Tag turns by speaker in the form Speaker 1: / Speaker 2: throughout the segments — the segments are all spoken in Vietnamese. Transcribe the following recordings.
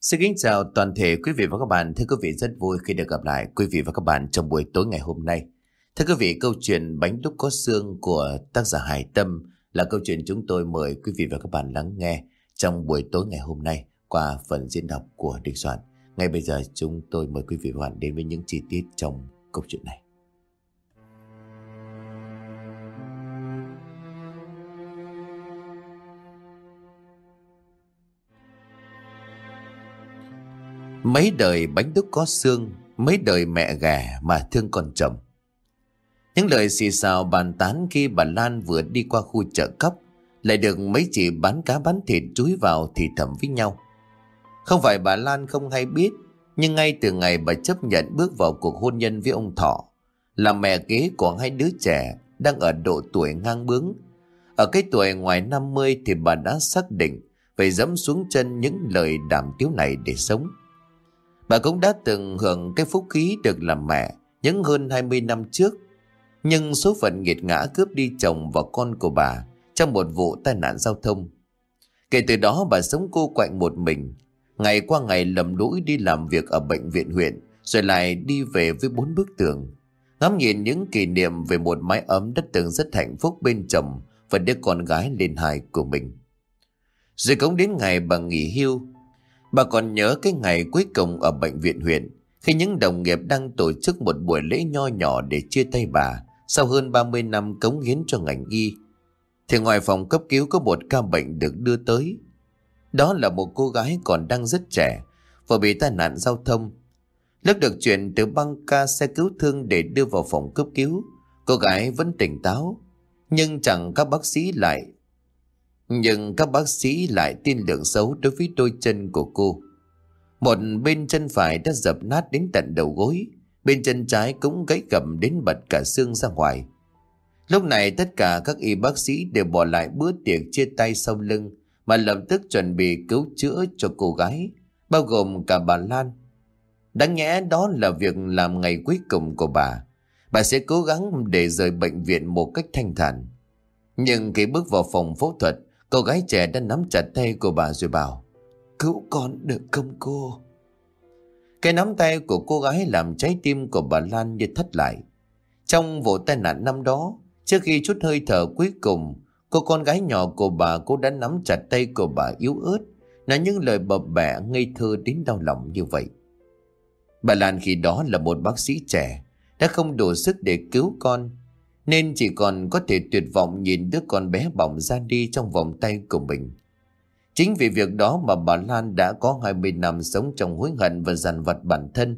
Speaker 1: Xin kính chào toàn thể quý vị và các bạn. Thưa quý vị, rất vui khi được gặp lại quý vị và các bạn trong buổi tối ngày hôm nay. Thưa quý vị, câu chuyện Bánh đúc có xương của tác giả Hải Tâm là câu chuyện chúng tôi mời quý vị và các bạn lắng nghe trong buổi tối ngày hôm nay qua phần diễn đọc của Đình Soạn. Ngay bây giờ chúng tôi mời quý vị và các bạn đến với những chi tiết trong câu chuyện này. Mấy đời bánh đúc có xương, mấy đời mẹ ghẻ mà thương con chồng. Những lời xì xào bàn tán khi bà Lan vừa đi qua khu chợ cóc lại được mấy chị bán cá bán thịt chúi vào thì thầm với nhau. Không phải bà Lan không hay biết, nhưng ngay từ ngày bà chấp nhận bước vào cuộc hôn nhân với ông Thọ, là mẹ kế của hai đứa trẻ đang ở độ tuổi ngang bướng. Ở cái tuổi ngoài 50 thì bà đã xác định phải dẫm xuống chân những lời đàm tiếu này để sống. Bà cũng đã từng hưởng cái phúc khí được làm mẹ những hơn 20 năm trước. Nhưng số phận nghiệt ngã cướp đi chồng và con của bà trong một vụ tai nạn giao thông. Kể từ đó bà sống cô quạnh một mình, ngày qua ngày lầm lũi đi làm việc ở bệnh viện huyện, rồi lại đi về với 4 bức tường, ngắm nhìn những kỷ niệm về một mái ấm đã từng rất hạnh phúc bên chồng và đứa con gái lên hai của mình. Rồi cũng đến ngày bà nghỉ hưu. Bà còn nhớ cái ngày cuối cùng ở bệnh viện huyện, khi những đồng nghiệp đang tổ chức một buổi lễ nho nhỏ để chia tay bà sau hơn 30 năm cống hiến cho ngành y. Thì ngoài phòng cấp cứu có một ca bệnh được đưa tới. Đó là một cô gái còn đang rất trẻ, vừa bị tai nạn giao thông. Lúc được chuyển từ băng ca xe cứu thương để đưa vào phòng cấp cứu, cô gái vẫn tỉnh táo, nhưng các bác sĩ lại tin lượng xấu đối với đôi chân của cô. Một bên chân phải đã dập nát đến tận đầu gối, bên chân trái cũng gãy gầm đến bật cả xương ra ngoài. Lúc này tất cả các y bác sĩ đều bỏ lại bữa tiệc chia tay sau lưng mà lập tức chuẩn bị cứu chữa cho cô gái, bao gồm cả bà Lan. Đáng nhẽ đó là việc làm ngày cuối cùng của bà. Bà sẽ cố gắng để rời bệnh viện một cách thanh thản. Nhưng khi bước vào phòng phẫu thuật, cô gái trẻ đã nắm chặt tay của bà rồi bảo: "Cứu con được không cô?" Cái nắm tay của cô gái làm trái tim của bà Lan như thắt lại. Trong vụ tai nạn năm đó, trước khi chút hơi thở cuối cùng, cô con gái nhỏ của bà cô đã nắm chặt tay của bà yếu ớt, nói những lời bập bẹ ngây thơ đến đau lòng như vậy. Bà Lan khi đó là một bác sĩ trẻ, đã không đủ sức để cứu con, nên chỉ còn có thể tuyệt vọng nhìn đứa con bé bỏng ra đi trong vòng tay của mình. Chính vì việc đó mà bà Lan đã có 20 năm sống trong hối hận và dằn vặt bản thân.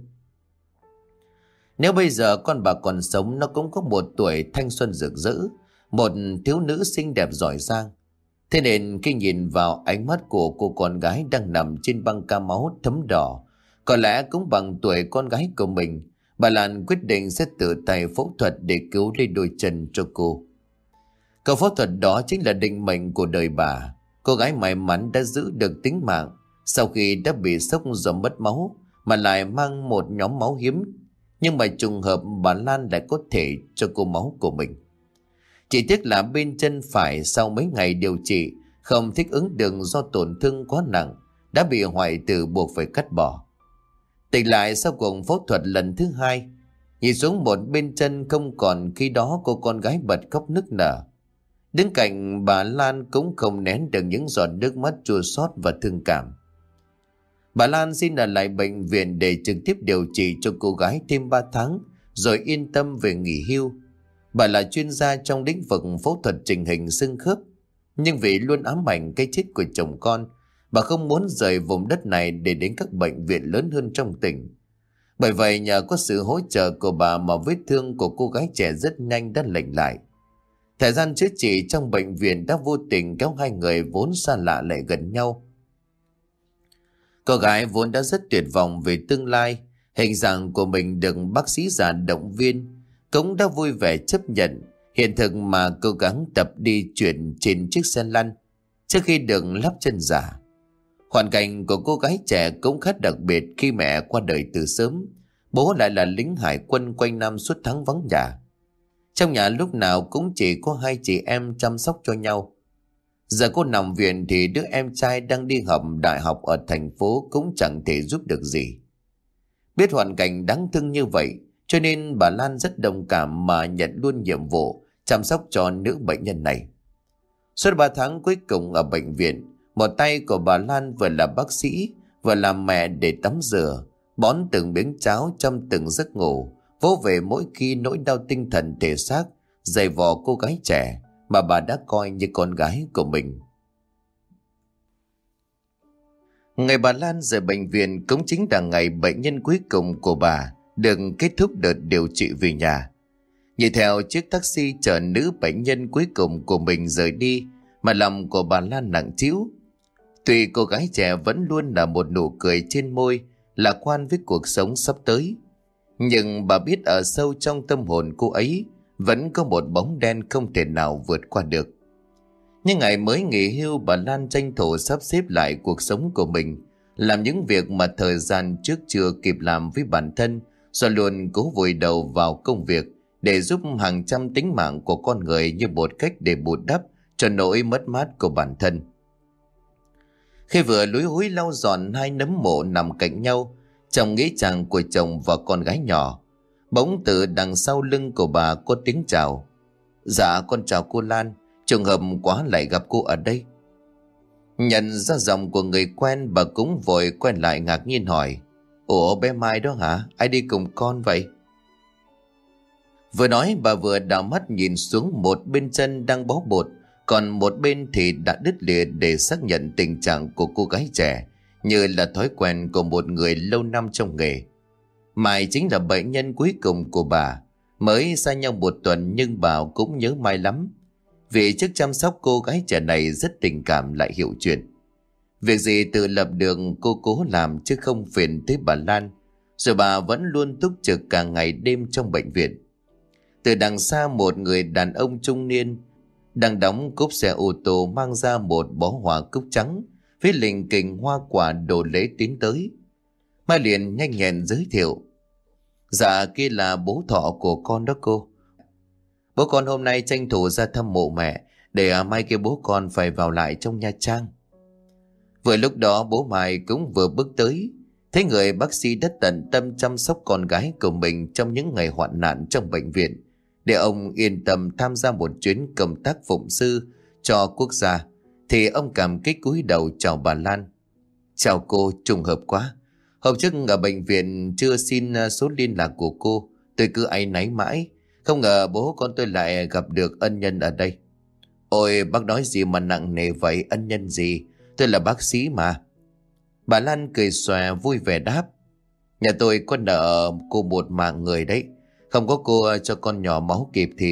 Speaker 1: Nếu bây giờ con bà còn sống, nó cũng có một tuổi thanh xuân rực rỡ, một thiếu nữ xinh đẹp giỏi giang. Thế nên khi nhìn vào ánh mắt của cô con gái đang nằm trên băng ca máu thấm đỏ, có lẽ cũng bằng tuổi con gái của mình, bà Lan quyết định sẽ tự tay phẫu thuật để cứu lấy đôi chân cho cô. Câu phẫu thuật đó chính là định mệnh của đời bà. Cô gái may mắn đã giữ được tính mạng sau khi đã bị sốc do mất máu, mà lại mang một nhóm máu hiếm. Nhưng mà trùng hợp bà Lan lại có thể cho cô máu của mình. Chỉ tiếc là bên chân phải sau mấy ngày điều trị không thích ứng được do tổn thương quá nặng, đã bị hoại tử buộc phải cắt bỏ. Tỉnh lại sau cuộc phẫu thuật lần thứ hai, nhìn xuống một bên chân không còn, khi đó cô con gái bật khóc nức nở. Đứng cạnh bà Lan cũng không nén được những giọt nước mắt chua xót và thương cảm. Bà Lan xin ở lại bệnh viện để trực tiếp điều trị cho cô gái thêm 3 tháng, rồi yên tâm về nghỉ hưu. Bà là chuyên gia trong lĩnh vực phẫu thuật chỉnh hình xương khớp, nhưng vì luôn ám ảnh cái chết của chồng con, bà không muốn rời vùng đất này để đến các bệnh viện lớn hơn trong tỉnh. Bởi vậy nhờ có sự hỗ trợ của bà mà vết thương của cô gái trẻ rất nhanh đã lành lại. Thời gian chữa trị trong bệnh viện đã vô tình kéo hai người vốn xa lạ lại gần nhau. Cô gái vốn đã rất tuyệt vọng về tương lai, hình dạng của mình được bác sĩ già động viên, cũng đã vui vẻ chấp nhận hiện thực mà cố gắng tập đi chuyển trên chiếc xe lăn trước khi được lắp chân giả. Hoàn cảnh của cô gái trẻ cũng khá đặc biệt khi mẹ qua đời từ sớm, bố lại là lính hải quân quanh năm suốt tháng vắng nhà. Trong nhà lúc nào cũng chỉ có hai chị em chăm sóc cho nhau. Giờ cô nằm viện thì đứa em trai đang đi học đại học ở thành phố cũng chẳng thể giúp được gì. Biết hoàn cảnh đáng thương như vậy, cho nên bà Lan rất đồng cảm mà nhận luôn nhiệm vụ chăm sóc cho nữ bệnh nhân này. Suốt 3 tháng cuối cùng ở bệnh viện, một tay của bà Lan vừa là bác sĩ, vừa là mẹ để tắm rửa, bón từng miếng cháo trong từng giấc ngủ, vỗ về mỗi khi nỗi đau tinh thần thể xác dày vò cô gái trẻ mà bà đã coi như con gái của mình. Ngày bà Lan rời bệnh viện cũng chính là ngày bệnh nhân cuối cùng của bà được kết thúc đợt điều trị về nhà. Nhìn theo chiếc taxi chở nữ bệnh nhân cuối cùng của mình rời đi mà lòng của bà Lan nặng trĩu. Tuy cô gái trẻ vẫn luôn là một nụ cười trên môi, lạc quan với cuộc sống sắp tới, nhưng bà biết ở sâu trong tâm hồn cô ấy vẫn có một bóng đen không thể nào vượt qua được. Nhưng ngày mới nghỉ hưu, bà Lan tranh thủ sắp xếp lại cuộc sống của mình, làm những việc mà thời gian trước chưa kịp làm với bản thân, rồi luôn cố vùi đầu vào công việc để giúp hàng trăm tính mạng của con người như một cách để bù đắp cho nỗi mất mát của bản thân. Khi vừa lúi húi lau dọn hai nấm mộ nằm cạnh nhau trong nghĩa trang của chồng và con gái nhỏ, bỗng từ đằng sau lưng của bà có tiếng chào. Dạ con chào cô Lan, trùng hợp quá lại gặp cô ở đây. Nhận ra giọng của người quen, bà cũng vội quay lại ngạc nhiên hỏi: Ủa bé Mai đó hả? Ai đi cùng con vậy? Vừa nói bà vừa đảo mắt nhìn xuống một bên chân đang bó bột, còn một bên thì đã đứt lìa để xác nhận tình trạng của cô gái trẻ như là thói quen của một người lâu năm trong nghề. Mai chính là bệnh nhân cuối cùng của bà. Mới xa nhau 1 tuần nhưng bà cũng nhớ Mai lắm, vì chức chăm sóc cô gái trẻ này rất tình cảm lại hiểu chuyện. Việc gì tự lập được cô cố làm chứ không phiền tới bà Lan. Rồi bà vẫn luôn túc trực cả ngày đêm trong bệnh viện. Từ đằng xa một người đàn ông trung niên đang đóng cốp xe ô tô mang ra một bó hoa cúc trắng với lình kình hoa quả đồ lễ tiến tới. Mai liền nhanh nhẹn giới thiệu: Dạ kia là bố thọ của con đó cô. Bố con hôm nay tranh thủ ra thăm mộ mẹ, để mai kia bố con phải vào lại trong Nha Trang. Vừa lúc đó bố Mai cũng vừa bước tới, thấy người bác sĩ đã tận tâm chăm sóc con gái của mình trong những ngày hoạn nạn trong bệnh viện, để ông yên tâm tham gia một chuyến công tác phụng sư cho quốc gia, thì ông cảm kích cúi đầu chào bà Lan. Chào cô, trùng hợp quá. Hôm trước ở bệnh viện chưa xin số liên lạc của cô, tôi cứ áy náy mãi. Không ngờ bố con tôi lại gặp được ân nhân ở đây. Ôi bác nói gì mà nặng nề vậy, ân nhân gì? Tôi là bác sĩ mà. Bà Lan cười xòe vui vẻ đáp: Nhà tôi có nợ cô một mạng người đấy. Không có cô cho con nhỏ máu kịp thì...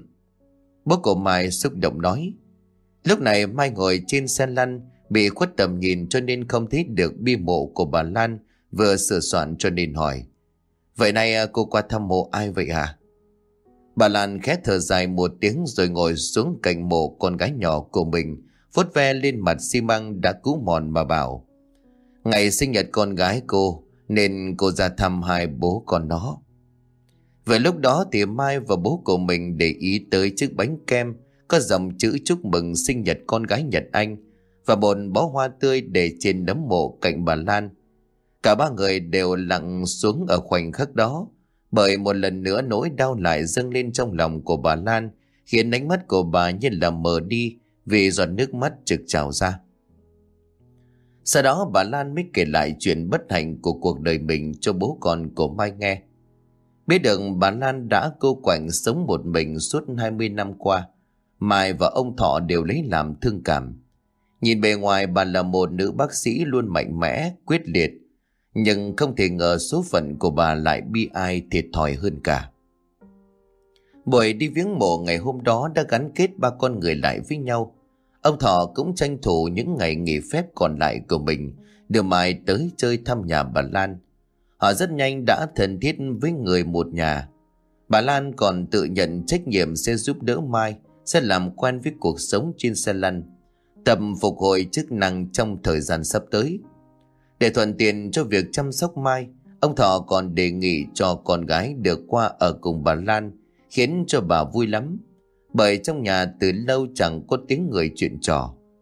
Speaker 1: Bố của Mai xúc động nói. Lúc này Mai ngồi trên xe lăn, bị khuất tầm nhìn cho nên không thấy được bia mộ của bà Lan vừa sửa soạn, cho nên hỏi: Vậy nay cô qua thăm mộ ai vậy hả? Bà Lan khẽ thở dài một tiếng rồi ngồi xuống cạnh mộ con gái nhỏ của mình, vuốt ve lên mặt xi măng đã cũ mòn mà bảo: Ngày sinh nhật con gái cô nên cô ra thăm hai bố con nó. Về lúc đó thì Mai và bố của mình để ý tới chiếc bánh kem có dòng chữ chúc mừng sinh nhật con gái Nhật Anh và một bó hoa tươi để trên nấm mộ cạnh bà Lan. Cả ba người đều lặng xuống ở khoảnh khắc đó, bởi một lần nữa nỗi đau lại dâng lên trong lòng của bà Lan, khiến ánh mắt của bà như là mờ đi vì giọt nước mắt trực trào ra. Sau đó bà Lan mới kể lại chuyện bất hạnh của cuộc đời mình cho bố con của Mai nghe. Biết được bà Lan đã cô quạnh sống một mình suốt 20 năm qua, Mai và ông Thọ đều lấy làm thương cảm. Nhìn bề ngoài bà là một nữ bác sĩ luôn mạnh mẽ, quyết liệt, nhưng không thể ngờ số phận của bà lại bi ai thiệt thòi hơn cả. Buổi đi viếng mộ ngày hôm đó đã gắn kết ba con người lại với nhau. Ông Thọ cũng tranh thủ những ngày nghỉ phép còn lại của mình đưa Mai tới chơi thăm nhà bà Lan. Họ rất nhanh đã thân thiết với người một nhà. Bà Lan còn tự nhận trách nhiệm sẽ giúp đỡ Mai, sẽ làm quen với cuộc sống trên xe lăn, tập phục hồi chức năng trong thời gian sắp tới. Để thuận tiện cho việc chăm sóc Mai, ông Thọ còn đề nghị cho con gái được qua ở cùng bà Lan, khiến cho bà vui lắm. Bởi trong nhà từ lâu chẳng có tiếng người chuyện trò.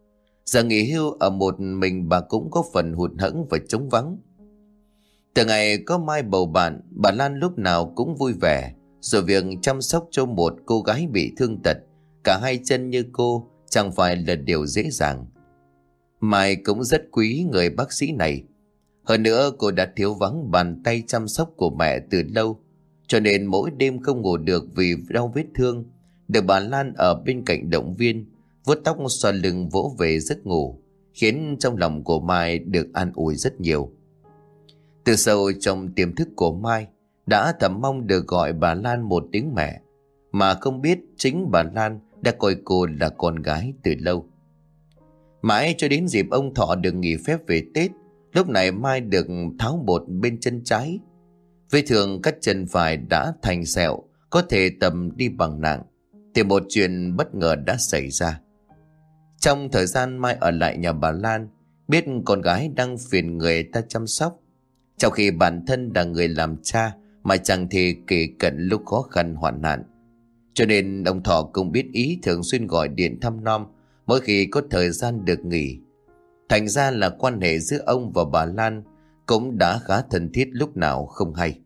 Speaker 1: Giờ nghỉ hưu ở một mình bà cũng có phần hụt hẫng và trống vắng. Từ ngày có Mai bầu bạn, bà Lan lúc nào cũng vui vẻ. Rồi việc chăm sóc cho một cô gái bị thương tật, cả hai chân như cô, chẳng phải là điều dễ dàng. Mai cũng rất quý người bác sĩ này. Hơn nữa cô đã thiếu vắng bàn tay chăm sóc của mẹ từ lâu, cho nên mỗi đêm không ngủ được vì đau vết thương. Được bà Lan ở bên cạnh động viên, vuốt tóc xoa lưng vỗ về giấc ngủ, khiến trong lòng của Mai được an ủi rất nhiều. Từ sâu trong tiềm thức của Mai đã thầm mong được gọi bà Lan một tiếng mẹ, mà không biết chính bà Lan đã coi cô là con gái từ lâu. Mãi cho đến dịp ông Thọ được nghỉ phép về Tết, lúc này Mai được tháo bột bên chân trái. Vết thương cắt chân phải đã thành sẹo, có thể tầm đi bằng nặng, thì một chuyện bất ngờ đã xảy ra. Trong thời gian Mai ở lại nhà bà Lan, biết con gái đang phiền người ta chăm sóc, trong khi bản thân là người làm cha mà chẳng thể kể cận lúc khó khăn hoạn nạn, cho nên ông Thọ cũng biết ý, thường xuyên gọi điện thăm nom mỗi khi có thời gian được nghỉ. Thành ra là quan hệ giữa ông và bà Lan cũng đã khá thân thiết lúc nào không hay.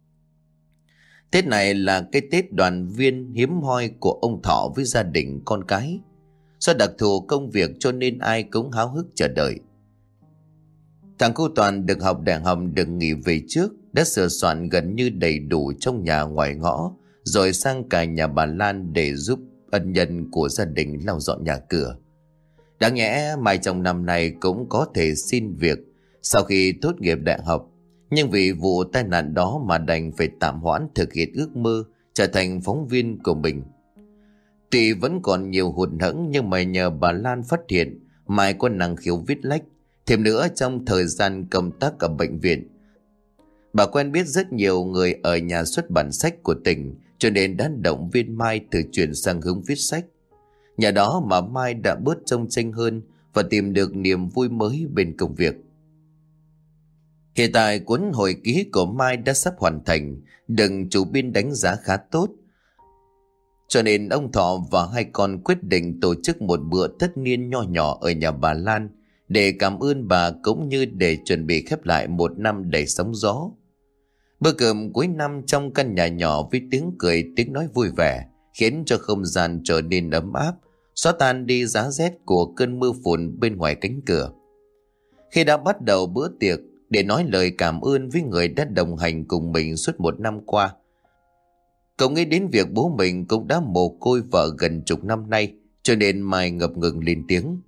Speaker 1: Tết này là cái Tết đoàn viên hiếm hoi của ông Thọ với gia đình con cái. Do đặc thù công việc cho nên ai cũng háo hức chờ đợi. Thằng cu Toàn được học đại học được nghỉ về trước, đã sửa soạn gần như đầy đủ trong nhà ngoài ngõ, rồi sang cả nhà bà Lan để giúp ân nhân của gia đình lau dọn nhà cửa. Đáng nhẽ Mai trong năm này cũng có thể xin việc sau khi tốt nghiệp đại học, nhưng vì vụ tai nạn đó mà đành phải tạm hoãn thực hiện ước mơ trở thành phóng viên của mình. Tuy vẫn còn nhiều hụt hẫng, nhưng mà nhờ bà Lan phát hiện Mai có năng khiếu viết lách. Thêm nữa, trong thời gian công tác ở bệnh viện, bà quen biết rất nhiều người ở nhà xuất bản sách của tỉnh, cho nên đã động viên Mai từ chuyển sang hướng viết sách. Nhờ đó mà Mai đã bớt trông tranh hơn và tìm được niềm vui mới bên công việc. Hiện tại cuốn hồi ký của Mai đã sắp hoàn thành, được chủ biên đánh giá khá tốt. Cho nên ông Thọ và hai con quyết định tổ chức một bữa tất niên nho nhỏ ở nhà bà Lan để cảm ơn bà, cũng như để chuẩn bị khép lại một năm đầy sóng gió. Bữa cơm cuối năm trong căn nhà nhỏ với tiếng cười tiếng nói vui vẻ khiến cho không gian trở nên ấm áp, xóa tan đi giá rét của cơn mưa phùn bên ngoài cánh cửa. Khi đã bắt đầu bữa tiệc, để nói lời cảm ơn với người đã đồng hành cùng mình suốt một năm qua, cậu nghĩ đến việc bố mình cũng đã mồ côi vợ gần chục năm nay, cho nên Mai ngập ngừng lên tiếng.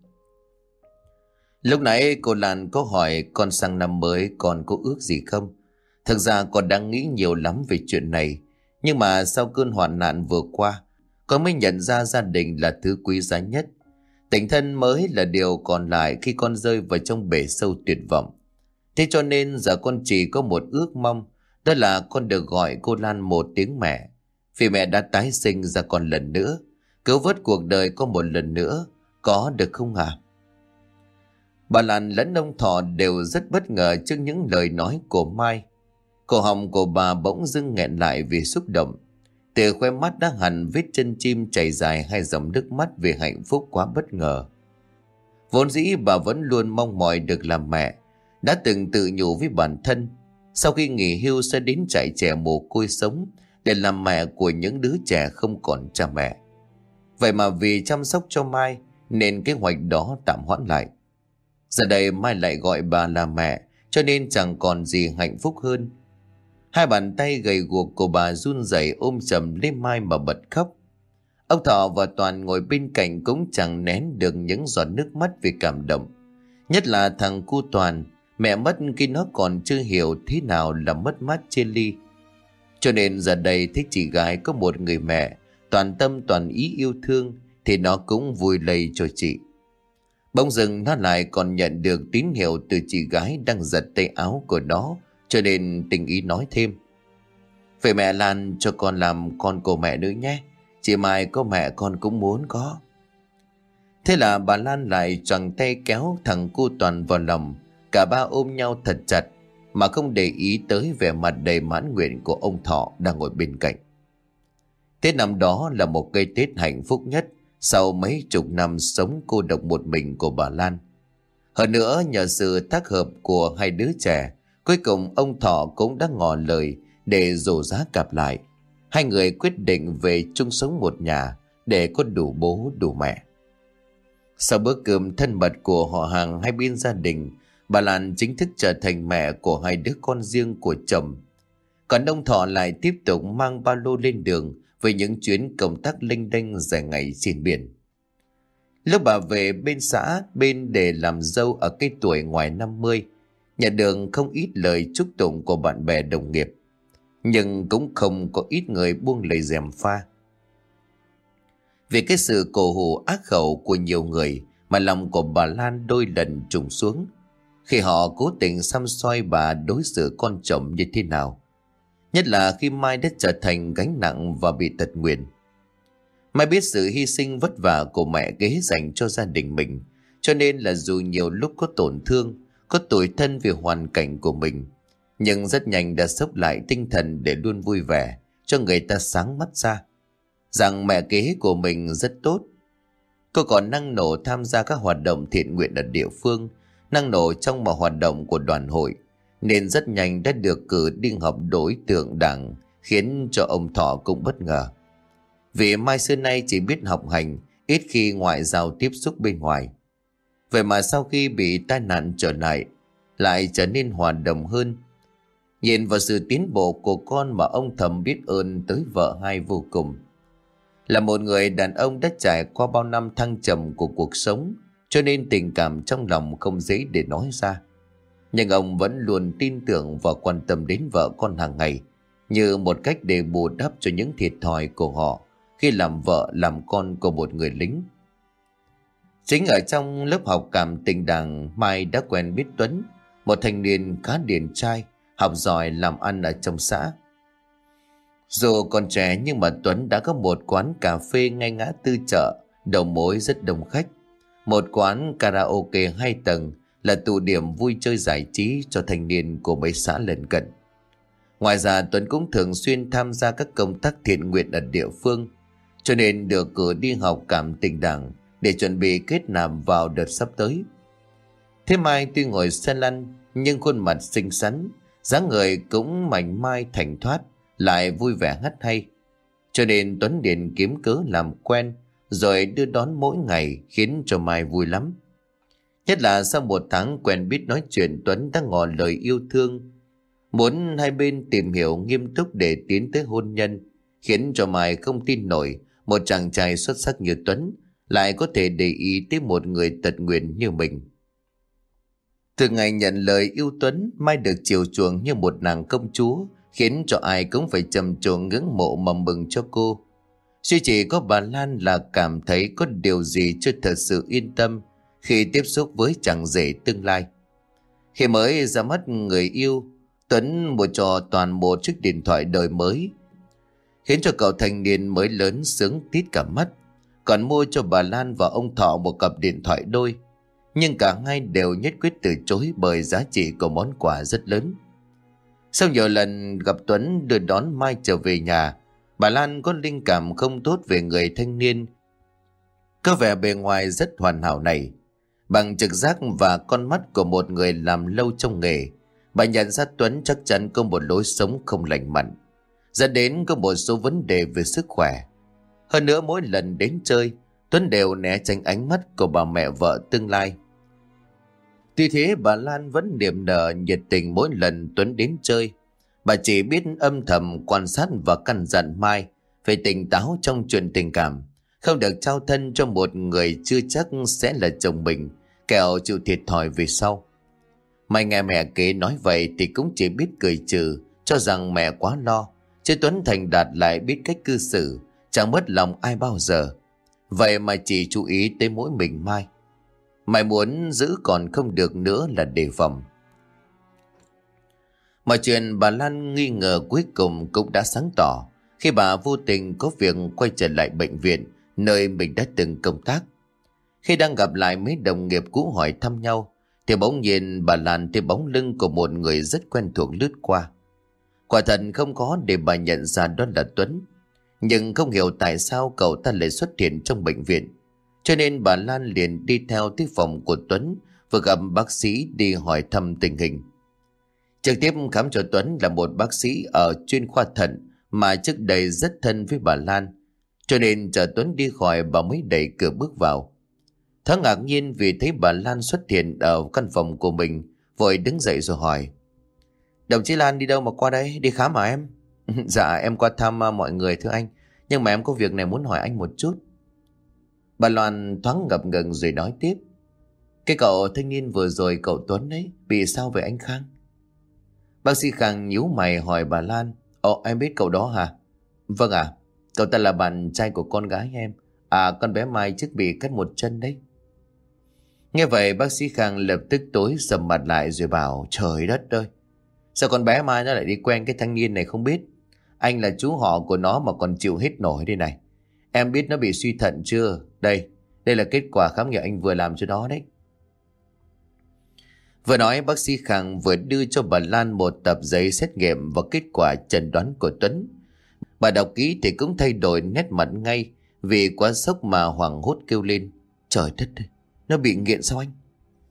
Speaker 1: Lúc nãy cô Lan có hỏi con sang năm mới con có ước gì không? Thực ra con đang nghĩ nhiều lắm về chuyện này, nhưng mà sau cơn hoạn nạn vừa qua, con mới nhận ra gia đình là thứ quý giá nhất. Tình thân mới là điều còn lại khi con rơi vào trong bể sâu tuyệt vọng. Thế cho nên giờ con chỉ có một ước mong, đó là con được gọi cô Lan một tiếng mẹ. Vì mẹ đã tái sinh ra con lần nữa, cứu vớt cuộc đời con một lần nữa, có được không ạ? Bà Lan lẫn ông Thọ đều rất bất ngờ trước những lời nói của Mai. Cổ họng của bà bỗng dưng nghẹn lại vì xúc động. Từ khóe mắt đã hằn vết chân chim chảy dài hai dòng nước mắt vì hạnh phúc quá bất ngờ. Vốn dĩ bà vẫn luôn mong mỏi được làm mẹ, đã từng tự nhủ với bản thân sau khi nghỉ hưu sẽ đến trại trẻ mồ côi sống để làm mẹ của những đứa trẻ không còn cha mẹ. Vậy mà vì chăm sóc cho Mai nên kế hoạch đó tạm hoãn lại. Giờ đây Mai lại gọi bà là mẹ, cho nên chẳng còn gì hạnh phúc hơn. Hai bàn tay gầy guộc của bà run rẩy ôm chầm lấy Mai mà bật khóc. Ông Thọ và Toàn ngồi bên cạnh cũng chẳng nén được những giọt nước mắt vì cảm động. Nhất là thằng cu Toàn, mẹ mất khi nó còn chưa hiểu thế nào là mất mát chia ly. Cho nên giờ đây thấy chị gái có một người mẹ toàn tâm toàn ý yêu thương thì nó cũng vui lây cho chị. Bỗng dưng nó lại còn nhận được tín hiệu từ chị gái đang giật tay áo của nó, cho nên tình ý nói thêm: "Vậy mẹ Lan cho con làm con của mẹ nữa nhé. Chị Mai có mẹ con cũng muốn có." Thế là bà Lan lại choàng tay kéo thằng cu Toàn vào lòng. Cả ba ôm nhau thật chặt mà không để ý tới vẻ mặt đầy mãn nguyện của ông Thọ đang ngồi bên cạnh. Tết năm đó là một cái Tết hạnh phúc nhất sau mấy chục năm sống cô độc một mình của bà Lan. Hơn nữa nhờ sự tác hợp của hai đứa trẻ, cuối cùng ông Thọ cũng đã ngỏ lời để dỗ giá cặp lại. Hai người quyết định về chung sống một nhà để có đủ bố đủ mẹ. Sau bữa cơm thân mật của họ hàng hai bên gia đình, bà Lan chính thức trở thành mẹ của hai đứa con riêng của chồng. Còn ông Thọ lại tiếp tục mang ba lô lên đường với những chuyến công tác lênh đênh dài ngày trên biển. Lúc bà về bên xã bên để làm dâu ở cái tuổi ngoài 50, nhận được không ít lời chúc tụng của bạn bè đồng nghiệp, nhưng cũng không có ít người buông lời gièm pha. Vì cái sự cổ hủ ác khẩu của nhiều người mà lòng của bà Lan đôi lần trùng xuống khi họ cố tình săm soi bà đối xử con chồng như thế nào. Nhất là khi Mai đã trở thành gánh nặng và bị tật nguyền. Mai biết sự hy sinh vất vả của mẹ kế dành cho gia đình mình, cho nên là dù nhiều lúc có tổn thương, có tủi thân vì hoàn cảnh của mình, nhưng rất nhanh đã xốc lại tinh thần để luôn vui vẻ, cho người ta sáng mắt ra rằng mẹ kế của mình rất tốt. Cô còn năng nổ tham gia các hoạt động thiện nguyện ở địa phương, năng nổ trong mọi hoạt động của đoàn hội, nên rất nhanh đã được cử đi họp đối tượng đảng, khiến cho ông Thọ cũng bất ngờ. Vì Mai xưa nay chỉ biết học hành, ít khi ngoại giao tiếp xúc bên ngoài. Vậy mà sau khi bị tai nạn trở lại trở nên hòa đồng hơn. Nhìn vào sự tiến bộ của con mà ông thầm biết ơn tới vợ hai vô cùng. Là một người đàn ông đã trải qua bao năm thăng trầm của cuộc sống, cho nên tình cảm trong lòng không dễ để nói ra. Nhưng ông vẫn luôn tin tưởng và quan tâm đến vợ con hàng ngày, như một cách để bù đắp cho những thiệt thòi của họ khi làm vợ làm con của một người lính. Chính ở trong lớp học cảm tình đảng, Mai đã quen biết Tuấn, một thanh niên khá điển trai, học giỏi làm ăn ở trong xã. Dù còn trẻ nhưng mà Tuấn đã có một quán cà phê ngay ngã tư chợ, đầu mối rất đông khách. Một quán karaoke 2 tầng là tụ điểm vui chơi giải trí cho thanh niên của mấy xã lân cận. Ngoài ra Tuấn cũng thường xuyên tham gia các công tác thiện nguyện ở địa phương, cho nên được cử đi học cảm tình đảng để chuẩn bị kết nạp vào đợt sắp tới. Thế Mai tuy ngồi xe lăn nhưng khuôn mặt xinh xắn, dáng người cũng mảnh mai thành thoát, lại vui vẻ hắt hay. Cho nên Tuấn điện kiếm cớ làm quen rồi đưa đón mỗi ngày, khiến cho Mai vui lắm. Nhất là sau 1 tháng quen biết nói chuyện, Tuấn đã ngỏ lời yêu thương, muốn hai bên tìm hiểu nghiêm túc để tiến tới hôn nhân, khiến cho Mai không tin nổi một chàng trai xuất sắc như Tuấn lại có thể để ý tới một người tật nguyền như mình. Từ ngày nhận lời yêu Tuấn, Mai được chiều chuộng như một nàng công chúa, khiến cho ai cũng phải trầm trồ ngưỡng mộ mà mừng cho cô. Duy chỉ có bà Lan là cảm thấy có điều gì chưa thật sự yên tâm khi tiếp xúc với chàng rể tương lai. Khi mới ra mắt người yêu, Tuấn mua cho Toàn một chiếc điện thoại đời mới, khiến cho cậu thanh niên mới lớn sướng tít cả mắt. Còn mua cho bà Lan và ông Thọ một cặp điện thoại đôi, nhưng cả hai đều nhất quyết từ chối bởi giá trị của món quà rất lớn. Sau nhiều lần gặp Tuấn đưa đón Mai trở về nhà, bà Lan có linh cảm không tốt về người thanh niên có vẻ bề ngoài rất hoàn hảo này. Bằng trực giác và con mắt của một người làm lâu trong nghề, bà nhận ra Tuấn chắc chắn có một lối sống không lành mạnh, dẫn đến có một số vấn đề về sức khỏe. Hơn nữa mỗi lần đến chơi, Tuấn đều né tránh ánh mắt của bà mẹ vợ tương lai. Tuy thế bà Lan vẫn niềm nở nhiệt tình mỗi lần Tuấn đến chơi. Bà chỉ biết âm thầm quan sát và căn dặn Mai phải tỉnh táo trong chuyện tình cảm, không được trao thân cho một người chưa chắc sẽ là chồng mình, kẻo chịu thiệt thòi về sau. Mai nghe mẹ kế nói vậy thì cũng chỉ biết cười trừ, cho rằng mẹ quá lo, chứ Tuấn thành đạt lại biết cách cư xử, chẳng mất lòng ai bao giờ. Vậy mà chỉ chú ý tới mỗi mình Mai. Mai muốn giữ còn không được nữa là đề phòng. Mọi chuyện bà Lan nghi ngờ cuối cùng cũng đã sáng tỏ khi bà vô tình có việc quay trở lại bệnh viện nơi mình đã từng công tác. Khi đang gặp lại mấy đồng nghiệp cũ hỏi thăm nhau thì bỗng nhiên bà Lan thấy bóng lưng của một người rất quen thuộc lướt qua. Quả thật không có để bà nhận ra đó là Tuấn. Nhưng không hiểu tại sao cậu ta lại xuất hiện trong bệnh viện. Cho nên bà Lan liền đi theo tới phòng của Tuấn, vừa gặp bác sĩ đi hỏi thăm tình hình. Trực tiếp khám cho Tuấn là một bác sĩ ở chuyên khoa thận mà trước đây rất thân với bà Lan. Cho nên chờ Tuấn đi khỏi, bà mới đẩy cửa bước vào. Thoáng ngạc nhiên vì thấy bà Lan xuất hiện ở căn phòng của mình, vội đứng dậy rồi hỏi: "Đồng chí Lan đi đâu mà qua đây, đi khám hả em?" "Dạ em qua thăm mọi người thưa anh, nhưng mà em có việc này muốn hỏi anh một chút." Bà Loan thoáng ngập ngừng rồi nói tiếp: "Cái cậu thanh niên vừa rồi, cậu Tuấn ấy, bị sao vậy anh Khang?" Bác sĩ Khang nhíu mày hỏi bà Lan: "Ồ, em biết cậu đó hả?" "Vâng ạ, cậu ta là bạn trai của con gái em. À, con bé Mai trước bị cắt một chân đấy." Nghe vậy bác sĩ Khang lập tức tối sầm mặt lại rồi bảo: "Trời đất ơi, sao con bé Mai nó lại đi quen cái thanh niên này không biết? Anh là chú họ của nó mà còn chịu hết nổi đây này. Em biết nó bị suy thận chưa? Đây là kết quả khám nghiệm anh vừa làm cho nó đấy." Vừa nói bác sĩ Khang vừa đưa cho bà Lan một tập giấy xét nghiệm và kết quả chẩn đoán của Tuấn. Bà đọc kỹ thì cũng thay đổi nét mặt ngay, vì quá sốc mà hoảng hốt kêu lên: "Trời đất ơi, nó bị nghiện sao anh?"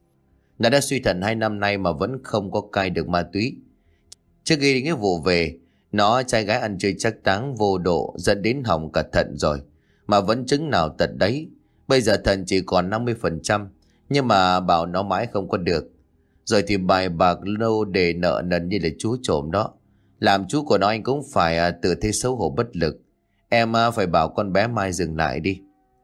Speaker 1: Nó đã suy thận 2 năm nay mà vẫn không có cai được ma túy. Trước khi cái vụ về, nó trai gái ăn chơi trác táng vô độ dẫn đến hỏng cả thận rồi, mà vẫn chứng nào tật đấy. Bây giờ thận chỉ còn 50%, nhưng mà bảo nó mãi không có được. Rồi thì bài bạc lâu để nợ nần như là chú trộm đó. Làm chú của nó anh cũng phải tự thấy xấu hổ bất lực. Em phải bảo con bé Mai dừng lại đi."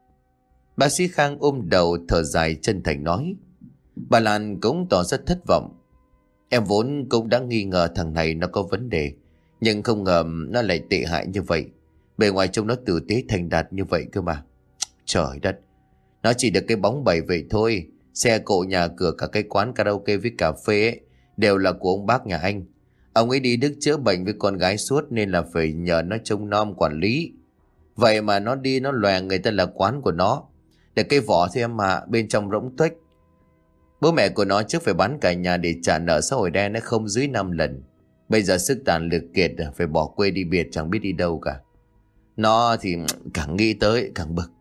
Speaker 1: Bác sĩ Khang ôm đầu thở dài chân thành nói. Bà Lan cũng tỏ rất thất vọng. Em vốn cũng đã nghi ngờ thằng này nó có vấn đề, nhưng không ngờ nó lại tệ hại như vậy. Bề ngoài trông nó tử tế thành đạt như vậy cơ mà. Trời đất, nó chỉ được cái bóng bẩy vậy thôi. Xe cộ, nhà cửa, cả cái quán karaoke với cà phê ấy, đều là của ông bác nhà anh. Ông ấy đi Đức chữa bệnh với con gái suốt nên là phải nhờ nó trông nom quản lý. Vậy mà nó đi nó lòe người ta là quán của nó. Để cái vỏ thôi em mà, bên trong rỗng tuếch. Bố mẹ của nó trước phải bán cả nhà để trả nợ xã hội đen nó không dưới 5 lần. Bây giờ sức tàn lực kiệt, phải bỏ quê đi biệt chẳng biết đi đâu cả. Nó thì càng nghĩ tới càng bực.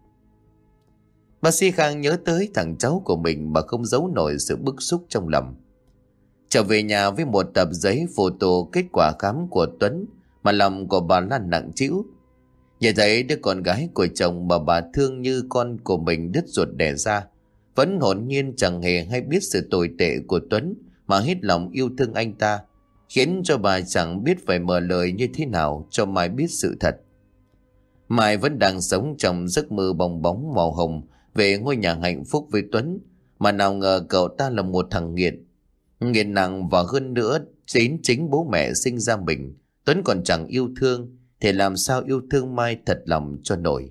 Speaker 1: Bác sĩ Khang nhớ tới thằng cháu của mình mà không giấu nổi sự bức xúc trong lòng. Trở về nhà với một tập giấy photo kết quả khám của Tuấn mà lòng của bà Lan nặng trĩu. Nhìn thấy đứa con gái của chồng mà bà thương như con của mình đứt ruột đẻ ra, vẫn hồn nhiên chẳng hề hay biết sự tồi tệ của Tuấn mà hết lòng yêu thương anh ta, khiến cho bà chẳng biết phải mở lời như thế nào cho Mai biết sự thật. Mai vẫn đang sống trong giấc mơ bong bóng màu hồng về ngôi nhà hạnh phúc với Tuấn, mà nào ngờ cậu ta là một thằng nghiện. Nghiện nặng, và hơn nữa đến chính bố mẹ sinh ra mình Tuấn còn chẳng yêu thương, thì làm sao yêu thương Mai thật lòng cho nổi.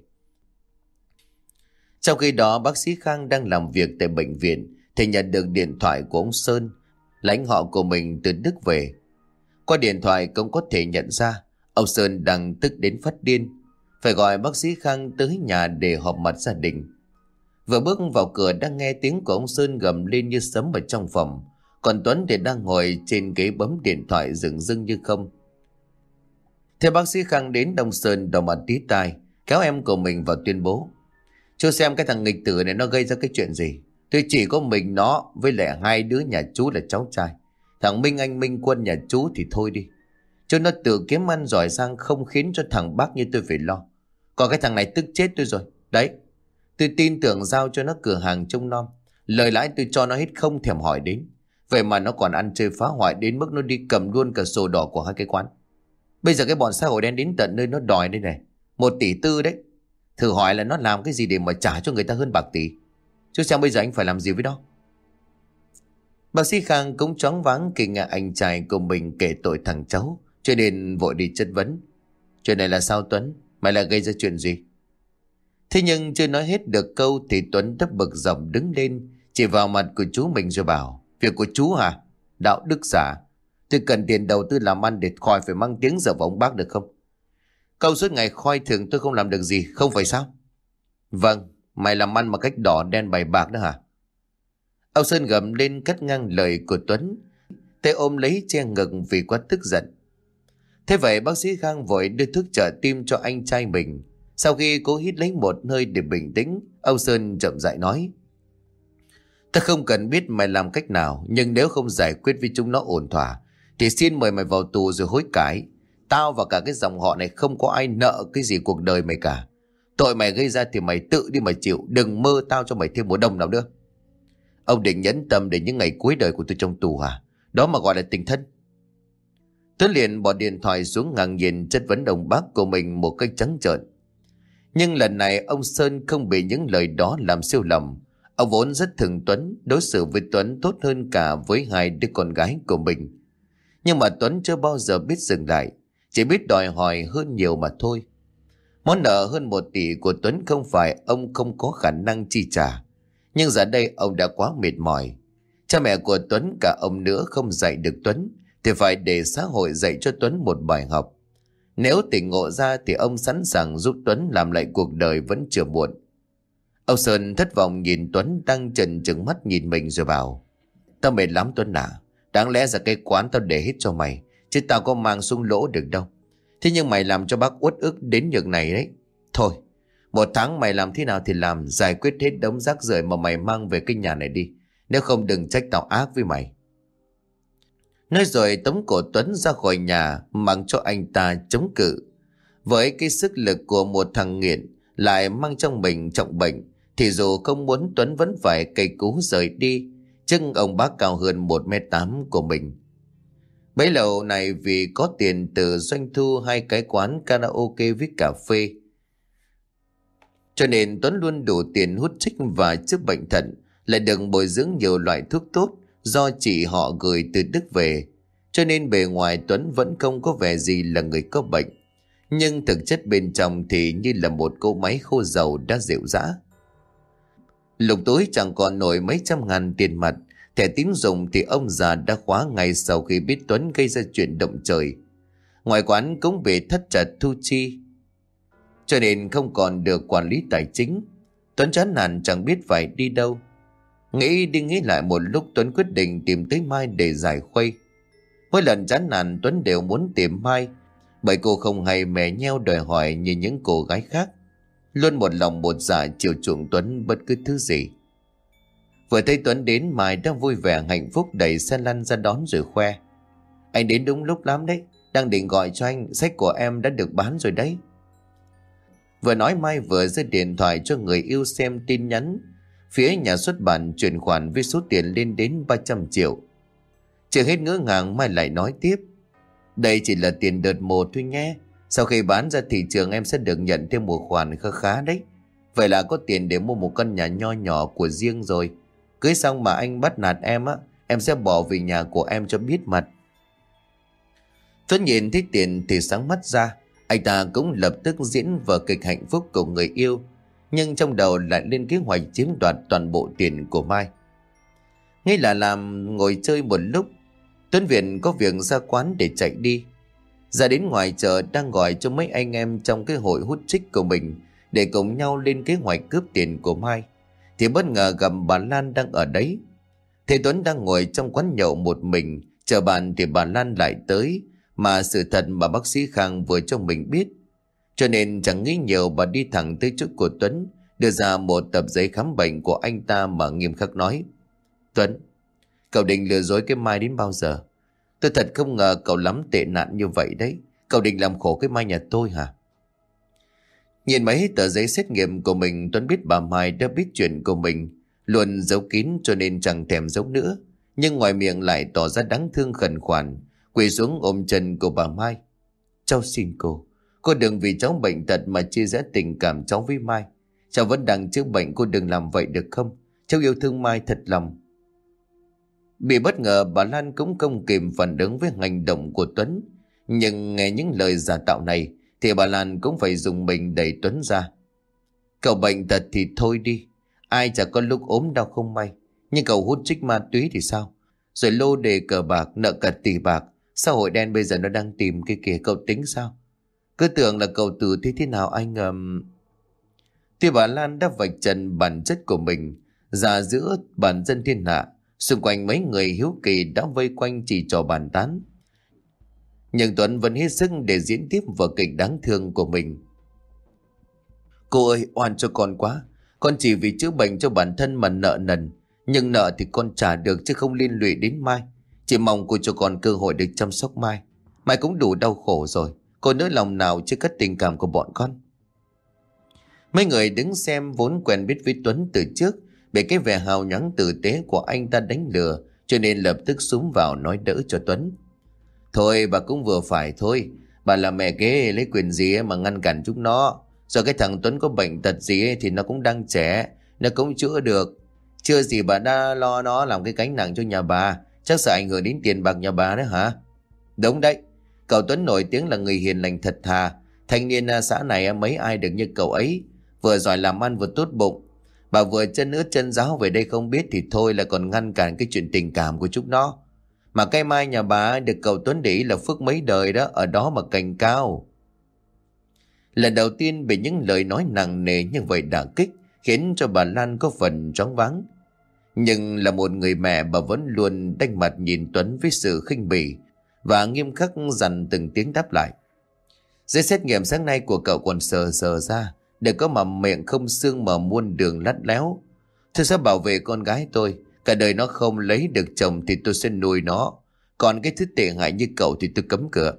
Speaker 1: Trong khi đó bác sĩ Khang đang làm việc tại bệnh viện thì nhận được điện thoại của ông Sơn, lãnh họ của mình từ Đức về. Qua điện thoại cũng có thể nhận ra ông Sơn đang tức đến phát điên, phải gọi bác sĩ Khang tới nhà để họp mặt gia đình. Vừa bước vào cửa đã nghe tiếng của ông Sơn gầm lên như sấm ở trong phòng, còn Tuấn thì đang ngồi trên ghế bấm điện thoại dửng dưng như không. Theo bác sĩ Khang đến, ông Sơn đỏ mặt tía tai kéo em của mình vào tuyên bố: "Chú xem cái thằng nghịch tử này nó gây ra cái chuyện gì. Tôi chỉ có mình nó với lại 2 đứa nhà chú là cháu trai. Thằng Minh Anh, Minh Quân nhà chú thì thôi đi. Chú nó tự kiếm ăn giỏi sang, không khiến cho thằng bác như tôi phải lo. Còn cái thằng này tức chết tôi rồi. Đấy, tôi tin tưởng giao cho nó cửa hàng trông nom. Lời lãi tôi cho nó hết không thèm hỏi đến. Vậy mà nó còn ăn chơi phá hoại đến mức nó đi cầm luôn cả sổ đỏ của 2 cái quán. Bây giờ cái bọn xã hội đen đến tận nơi nó đòi đây này, 1,4 tỷ đấy. Thử hỏi là nó làm cái gì để mà trả cho người ta hơn bạc tỷ. Chứ xem bây giờ anh phải làm gì với nó." Bác sĩ Khang cũng choáng váng khi nghe anh trai của mình kể tội thằng cháu, cho nên vội đi chất vấn: "Chuyện này là sao Tuấn? Mày lại gây ra chuyện gì?" Thế nhưng chưa nói hết được câu thì Tuấn đắp bực dọc đứng lên, chỉ vào mặt của chú mình rồi bảo: "Việc của chú hả? Đạo đức giả. Tôi cần tiền đầu tư làm ăn để khỏi phải mang tiếng giờ vào ông bác được không? Câu suốt ngày khoi thường tôi không làm được gì, không phải sao?" "Vâng, mày làm ăn mà cách đỏ đen bày bạc đó hả?" Ông Sơn gầm lên cắt ngang lời của Tuấn, tay ôm lấy che ngực vì quá tức giận. Thế vậy bác sĩ Khang vội đưa thuốc trợ tim cho anh trai mình. Sau khi cố hít lấy một hơi để bình tĩnh, ông Sơn chậm rãi nói: "Ta không cần biết mày làm cách nào, nhưng nếu không giải quyết với chúng nó ổn thỏa thì xin mời mày vào tù rồi hối cải. Tao và cả cái dòng họ này không có ai nợ cái gì cuộc đời mày cả. Tội mày gây ra thì mày tự đi mà chịu, đừng mơ tao cho mày thêm một đồng nào nữa." "Ông định nhẫn tâm để những ngày cuối đời của tôi trong tù hả? Đó mà gọi là tình thân?" Tuấn liền bỏ điện thoại xuống, ngạc nhiên chất vấn ông bác của mình một cách trắng trợn. Nhưng lần này ông Sơn không bị những lời đó làm siêu lòng. Ông vốn rất thương Tuấn, đối xử với Tuấn tốt hơn cả với hai đứa con gái của mình. Nhưng mà Tuấn chưa bao giờ biết dừng lại, chỉ biết đòi hỏi hơn nhiều mà thôi. Món nợ hơn 1 tỷ của Tuấn không phải ông không có khả năng chi trả, nhưng giờ đây ông đã quá mệt mỏi. Cha mẹ của Tuấn cả ông nữa không dạy được Tuấn, thì phải để xã hội dạy cho Tuấn một bài học. Nếu tỉnh ngộ ra thì ông sẵn sàng giúp Tuấn làm lại cuộc đời vẫn chưa muộn. Ông Sơn thất vọng nhìn Tuấn đang trừng trừng mắt nhìn mình rồi bảo: "Tao mệt lắm Tuấn à. Đáng lẽ ra cái quán tao để hết cho mày, chứ tao có mang xuống lỗ được đâu. Thế nhưng mày làm cho bác uất ức đến nhường này đấy. Thôi, 1 tháng mày làm thế nào thì làm, giải quyết hết đống rác rưởi mà mày mang về cái nhà này đi. Nếu không đừng trách tao ác với mày." Nói rồi tống cổ Tuấn ra khỏi nhà, mặc cho anh ta chống cự. Với cái sức lực của một thằng nghiện lại mang trong mình trọng bệnh, thì dù không muốn Tuấn vẫn phải cày cú rời đi trước ông bác cao hơn 1m8 của mình. Bấy lâu này vì có tiền từ doanh thu 2 cái quán karaoke với cà phê, cho nên Tuấn luôn đủ tiền hút chích và chữa bệnh thận, lại được bồi dưỡng nhiều loại thuốc tốt do chị họ gửi từ Đức về. Cho nên bề ngoài Tuấn vẫn không có vẻ gì là người có bệnh, nhưng thực chất bên trong thì như là một cỗ máy khô dầu đã rệu rã. Lục túi chẳng còn nổi mấy trăm ngàn tiền mặt, thẻ tín dụng thì ông già đã khóa ngay sau khi biết Tuấn gây ra chuyện động trời. Ngoài quán cũng bị thắt chặt thu chi, cho nên không còn được quản lý tài chính. Tuấn chán nản chẳng biết phải đi đâu. Nghĩ đi nghĩ lại một lúc, Tuấn quyết định tìm tới Mai để giải khuây. Mỗi lần chán nản Tuấn đều muốn tìm Mai, bởi cô không hay mè nheo đòi hỏi như những cô gái khác, luôn một lòng một dạ chiều chuộng Tuấn bất cứ thứ gì. Vừa thấy Tuấn đến, Mai đang vui vẻ hạnh phúc đẩy xe lăn ra đón rồi khoe: "Anh đến đúng lúc lắm đấy, đang định gọi cho anh, sách của em đã được bán rồi đấy." Vừa nói Mai vừa giơ điện thoại cho người yêu xem tin nhắn phía nhà xuất bản chuyển khoản với số tiền lên đến 300 triệu. Chưa hết ngỡ ngàng, Mai lại nói tiếp: "Đây chỉ là tiền đợt 1 thôi nhé. Sau khi bán ra thị trường em sẽ được nhận thêm một khoản khá khá đấy. Vậy là có tiền để mua một căn nhà nho nhỏ của riêng rồi. Cưới xong mà anh bắt nạt em á, em sẽ bỏ về nhà của em cho biết mặt." Tuấn nhìn thấy tiền thì sáng mắt ra. Anh ta cũng lập tức diễn vở kịch hạnh phúc của người yêu, nhưng trong đầu lại lên kế hoạch chiếm đoạt toàn bộ tiền của Mai. Nghĩ là làm, ngồi chơi một lúc, Tuấn Viện có việc ra quán để chạy đi. Ra đến ngoài chợ đang gọi cho mấy anh em trong cái hội hút chích của mình để cùng nhau lên kế hoạch cướp tiền của Mai, thì bất ngờ gặp bà Lan đang ở đấy. Thế Tuấn đang ngồi trong quán nhậu một mình chờ bạn thì bà Lan lại tới, mà sự thật mà bác sĩ Khang vừa cho mình biết. Cho nên chẳng nghĩ nhiều, bà đi thẳng tới chỗ của Tuấn, đưa ra một tập giấy khám bệnh của anh ta mà nghiêm khắc nói: "Tuấn, cậu định lừa dối cái Mai đến bao giờ? Tôi thật không ngờ cậu lắm tệ nạn như vậy đấy. Cậu định làm khổ cái Mai nhà tôi hả?" Nhìn mấy tờ giấy xét nghiệm của mình, Tuấn biết bà Mai đã biết chuyện của mình, luôn giấu kín cho nên chẳng thèm giấu nữa. Nhưng ngoài miệng lại tỏ ra đáng thương khẩn khoản, quỳ xuống ôm chân của bà Mai: "Cháu xin cô đừng vì cháu bệnh tật mà chia rẽ tình cảm cháu với Mai. Cháu vẫn đang chữa bệnh, cô đừng làm vậy được không? Cháu yêu thương Mai thật lòng." Bị bất ngờ, bà Lan cũng không kịp phản ứng với hành động của Tuấn. Nhưng nghe những lời giả tạo này thì bà Lan cũng phải dùng mình đẩy Tuấn ra. "Cậu bệnh tật thì thôi đi, ai chả có lúc ốm đau không may. Nhưng cậu hút chích ma túy thì sao? Rồi lô đề cờ bạc, nợ cả tỷ bạc. Xã hội đen bây giờ nó đang tìm cái kìa, cậu tính sao? Cứ tưởng là cậu tử thế nào anh Tuy bà Lan đã vạch trần bản chất của mình ra giữa bản dân thiên hạ, xung quanh mấy người hiếu kỳ đã vây quanh chỉ trò bàn tán. Nhưng Tuấn vẫn hết sức để diễn tiếp vở kịch đáng thương của mình. Cô ơi, oan cho con quá. Con chỉ vì chữa bệnh cho bản thân mà nợ nần. Nhưng nợ thì con trả được chứ không liên lụy đến Mai. Chỉ mong cô cho con cơ hội được chăm sóc Mai. Mai cũng đủ đau khổ rồi. Cô nỡ lòng nào chứ cất tình cảm của bọn con. Mấy người đứng xem vốn quen biết với Tuấn từ trước, bị cái vẻ hào nhoáng tử tế của anh ta đánh lừa, cho nên lập tức xúm vào nói đỡ cho Tuấn. Thôi bà cũng vừa phải thôi. Bà là mẹ kế lấy quyền gì ấy mà ngăn cản chúng nó. Giờ cái thằng Tuấn có bệnh tật gì ấy thì nó cũng đang trẻ, nó cũng chữa được. Chưa gì bà đã lo nó làm cái gánh nặng cho nhà bà. Chắc sợ ảnh hưởng đến tiền bạc nhà bà đấy hả? Đúng đấy. Cậu Tuấn nổi tiếng là người hiền lành thật thà. Thanh niên xã này mấy ai được như cậu ấy. Vừa giỏi làm ăn vừa tốt bụng. Bà vừa chân ướt chân ráo về đây không biết thì thôi là còn ngăn cản cái chuyện tình cảm của chúng nó. Mà cái Mai nhà bà được cậu Tuấn để ý là phước mấy đời đó, ở đó mà cành cao. Lần đầu tiên bị những lời nói nặng nề như vậy đả kích, khiến cho bà Lan có phần choáng váng. Nhưng là một người mẹ, bà vẫn luôn đanh mặt nhìn Tuấn với sự khinh bỉ và nghiêm khắc dằn từng tiếng đáp lại. Giấy xét nghiệm sáng nay của cậu còn sờ ra, đừng có mà miệng không xương mà muôn đường lắt léo. Tôi sẽ bảo vệ con gái tôi, cả đời nó không lấy được chồng thì tôi sẽ nuôi nó. Còn cái thứ tệ hại như cậu thì tôi cấm cửa.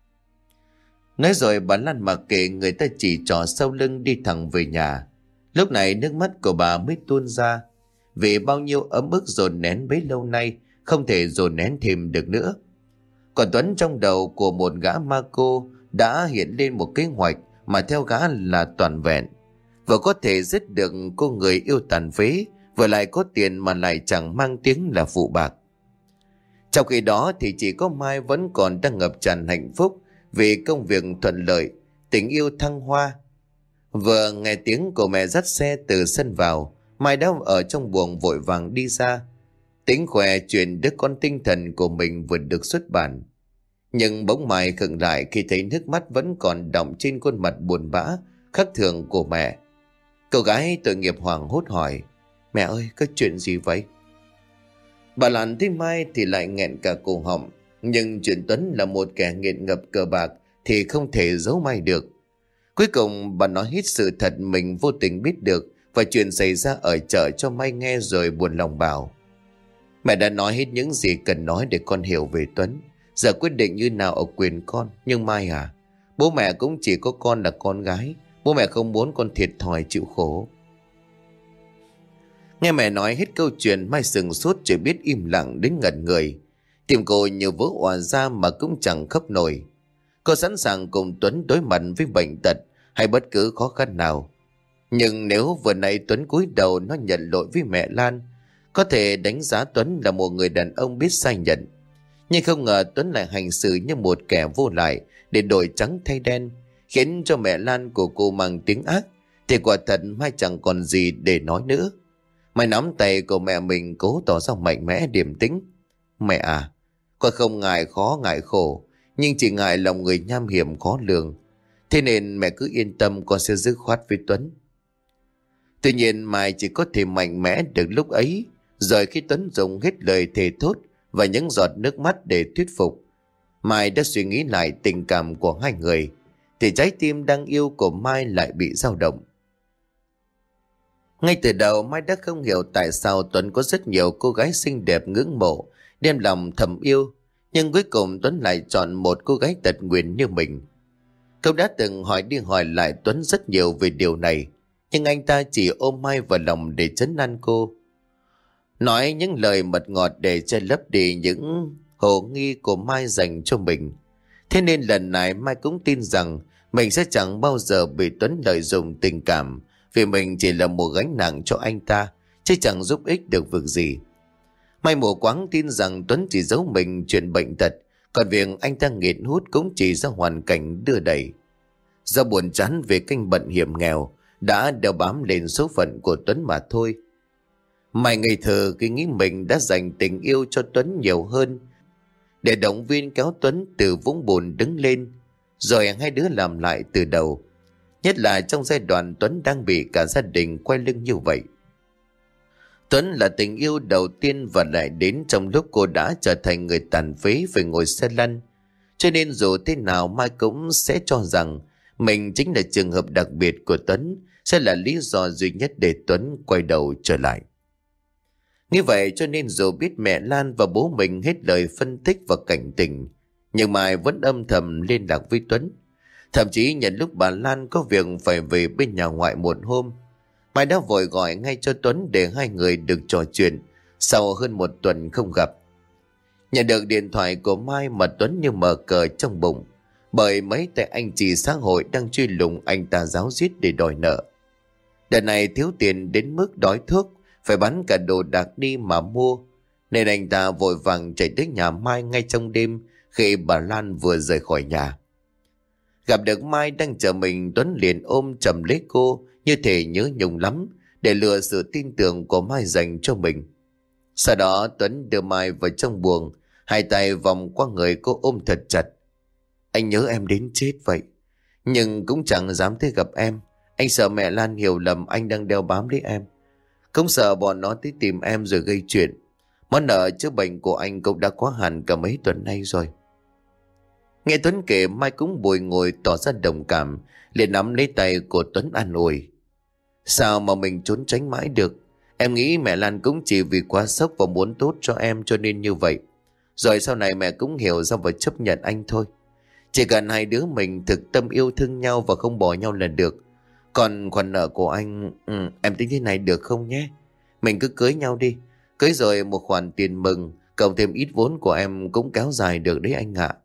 Speaker 1: Nói rồi bà Lan mặc kệ người ta chỉ trỏ sau lưng đi thẳng về nhà. Lúc này nước mắt của bà mới tuôn ra. Vì bao nhiêu ấm ức dồn nén bấy lâu nay không thể dồn nén thêm được nữa. Còn Tuấn trong đầu của một gã ma cô đã hiện lên một kế hoạch mà theo gã là toàn vẹn. Vừa có thể giết được cô người yêu tàn phế, vừa lại có tiền mà lại chẳng mang tiếng là phụ bạc. Trong khi đó thì chỉ có Mai vẫn còn đang ngập tràn hạnh phúc vì công việc thuận lợi, tình yêu thăng hoa. Vừa nghe tiếng của mẹ dắt xe từ sân vào, Mai đã ở trong buồng vội vàng đi ra. Tính khỏe chuyện đứa con tinh thần của mình vừa được xuất bản. Nhưng bỗng Mai khựng lại khi thấy nước mắt vẫn còn đọng trên khuôn mặt buồn bã, khắc thường của mẹ. Cậu gái tội nghiệp hoảng hốt hỏi, mẹ ơi, có chuyện gì vậy? Bà Lan thấy Mai thì lại nghẹn cả cổ họng. Nhưng chuyện Tuấn là một kẻ nghiện ngập cờ bạc thì không thể giấu Mai được. Cuối cùng bà nói hết sự thật mình vô tình biết được và chuyện xảy ra ở chợ cho Mai nghe, rồi buồn lòng bảo, mẹ đã nói hết những gì cần nói để con hiểu về Tuấn. Giờ quyết định như nào ở quyền con. Nhưng Mai à, bố mẹ cũng chỉ có con là con gái. Bố mẹ không muốn con thiệt thòi chịu khổ. Nghe mẹ nói hết câu chuyện, Mai sừng sốt chỉ biết im lặng đến ngẩn người. Tim cô như vỡ òa ra mà cũng chẳng khóc nổi. Cô sẵn sàng cùng Tuấn đối mặt với bệnh tật hay bất cứ khó khăn nào. Nhưng nếu vừa nãy Tuấn cúi đầu nó nhận lỗi với mẹ Lan, có thể đánh giá Tuấn là một người đàn ông biết sai nhận. Nhưng không ngờ Tuấn lại hành xử như một kẻ vô lại để đổi trắng thay đen, khiến cho mẹ Lan của cô mang tiếng ác. Thì quả thật Mai chẳng còn gì để nói nữa. Mai nắm tay của mẹ mình, cố tỏ ra mạnh mẽ điềm tĩnh. Mẹ à, con không ngại khó ngại khổ, nhưng chỉ ngại lòng người nham hiểm khó lường. Thế nên mẹ cứ yên tâm, con sẽ dứt khoát với Tuấn. Tuy nhiên Mai chỉ có thể mạnh mẽ được lúc ấy. Rồi khi Tuấn dùng hết lời thề thốt và những giọt nước mắt để thuyết phục, Mai đã suy nghĩ lại tình cảm của hai người, thì trái tim đang yêu của Mai lại bị dao động. Ngay từ đầu Mai đã không hiểu tại sao Tuấn có rất nhiều cô gái xinh đẹp ngưỡng mộ, đem lòng thầm yêu, nhưng cuối cùng Tuấn lại chọn một cô gái tật nguyền như mình. Cậu đã từng hỏi đi hỏi lại Tuấn rất nhiều về điều này, nhưng anh ta chỉ ôm Mai vào lòng để trấn an cô, nói những lời mật ngọt để che lấp đi những hồ nghi của Mai dành cho mình. Thế nên lần này Mai cũng tin rằng mình sẽ chẳng bao giờ bị Tuấn lợi dụng tình cảm, vì mình chỉ là một gánh nặng cho anh ta, chứ chẳng giúp ích được việc gì. Mai mù quáng tin rằng Tuấn chỉ giấu mình chuyện bệnh tật, còn việc anh ta nghiện hút cũng chỉ do hoàn cảnh đưa đẩy. Do buồn chán về canh bận hiểm nghèo đã đeo bám lên số phận của Tuấn mà thôi. Mai ngây thơ khi nghĩ mình đã dành tình yêu cho Tuấn nhiều hơn, để động viên kéo Tuấn từ vũng bùn đứng lên, rồi hai đứa làm lại từ đầu. Nhất là trong giai đoạn Tuấn đang bị cả gia đình quay lưng như vậy. Tuấn là tình yêu đầu tiên và lại đến trong lúc cô đã trở thành người tàn phế phải ngồi xe lăn. Cho nên dù thế nào Mai cũng sẽ cho rằng mình chính là trường hợp đặc biệt của Tuấn, sẽ là lý do duy nhất để Tuấn quay đầu trở lại. Như vậy cho nên dù biết mẹ Lan và bố mình hết lời phân tích và cảnh tỉnh, nhưng Mai vẫn âm thầm liên lạc với Tuấn. Thậm chí nhận lúc bà Lan có việc phải về bên nhà ngoại một hôm, Mai đã vội gọi ngay cho Tuấn để hai người được trò chuyện sau hơn một tuần không gặp. Nhận được điện thoại của Mai mà Tuấn như mở cờ trong bụng, bởi mấy tay anh chị xã hội đang truy lùng anh ta ráo riết để đòi nợ. Đợt này thiếu tiền đến mức đói thuốc, phải bán cả đồ đạc đi mà mua, nên anh ta vội vàng chạy đến nhà Mai ngay trong đêm khi bà Lan vừa rời khỏi nhà. Gặp được Mai đang chờ mình, Tuấn liền ôm chầm lấy cô như thể nhớ nhung lắm, để lừa sự tin tưởng của Mai dành cho mình. Sau đó Tuấn đưa Mai vào trong buồng, hai tay vòng qua người cô ôm thật chặt. Anh nhớ em đến chết vậy, nhưng cũng chẳng dám tới gặp em. Anh sợ mẹ Lan hiểu lầm anh đang đeo bám lấy em, cũng sợ bọn nó tới tìm em rồi gây chuyện. Món nợ chữa bệnh của anh cũng đã quá hạn cả mấy tuần nay rồi. Nghe Tuấn kể, Mai cũng bồi ngồi tỏ ra đồng cảm, liền nắm lấy tay của Tuấn an ủi. Sao mà mình trốn tránh mãi được? Em nghĩ mẹ Lan cũng chỉ vì quá sốc và muốn tốt cho em cho nên như vậy. Rồi sau này mẹ cũng hiểu ra và chấp nhận anh thôi. Chỉ cần hai đứa mình thực tâm yêu thương nhau và không bỏ nhau là được. Còn khoản nợ của anh, em tính thế này được không nhé? Mình cứ cưới nhau đi. Cưới rồi một khoản tiền mừng, cộng thêm ít vốn của em cũng kéo dài được đấy anh ạ.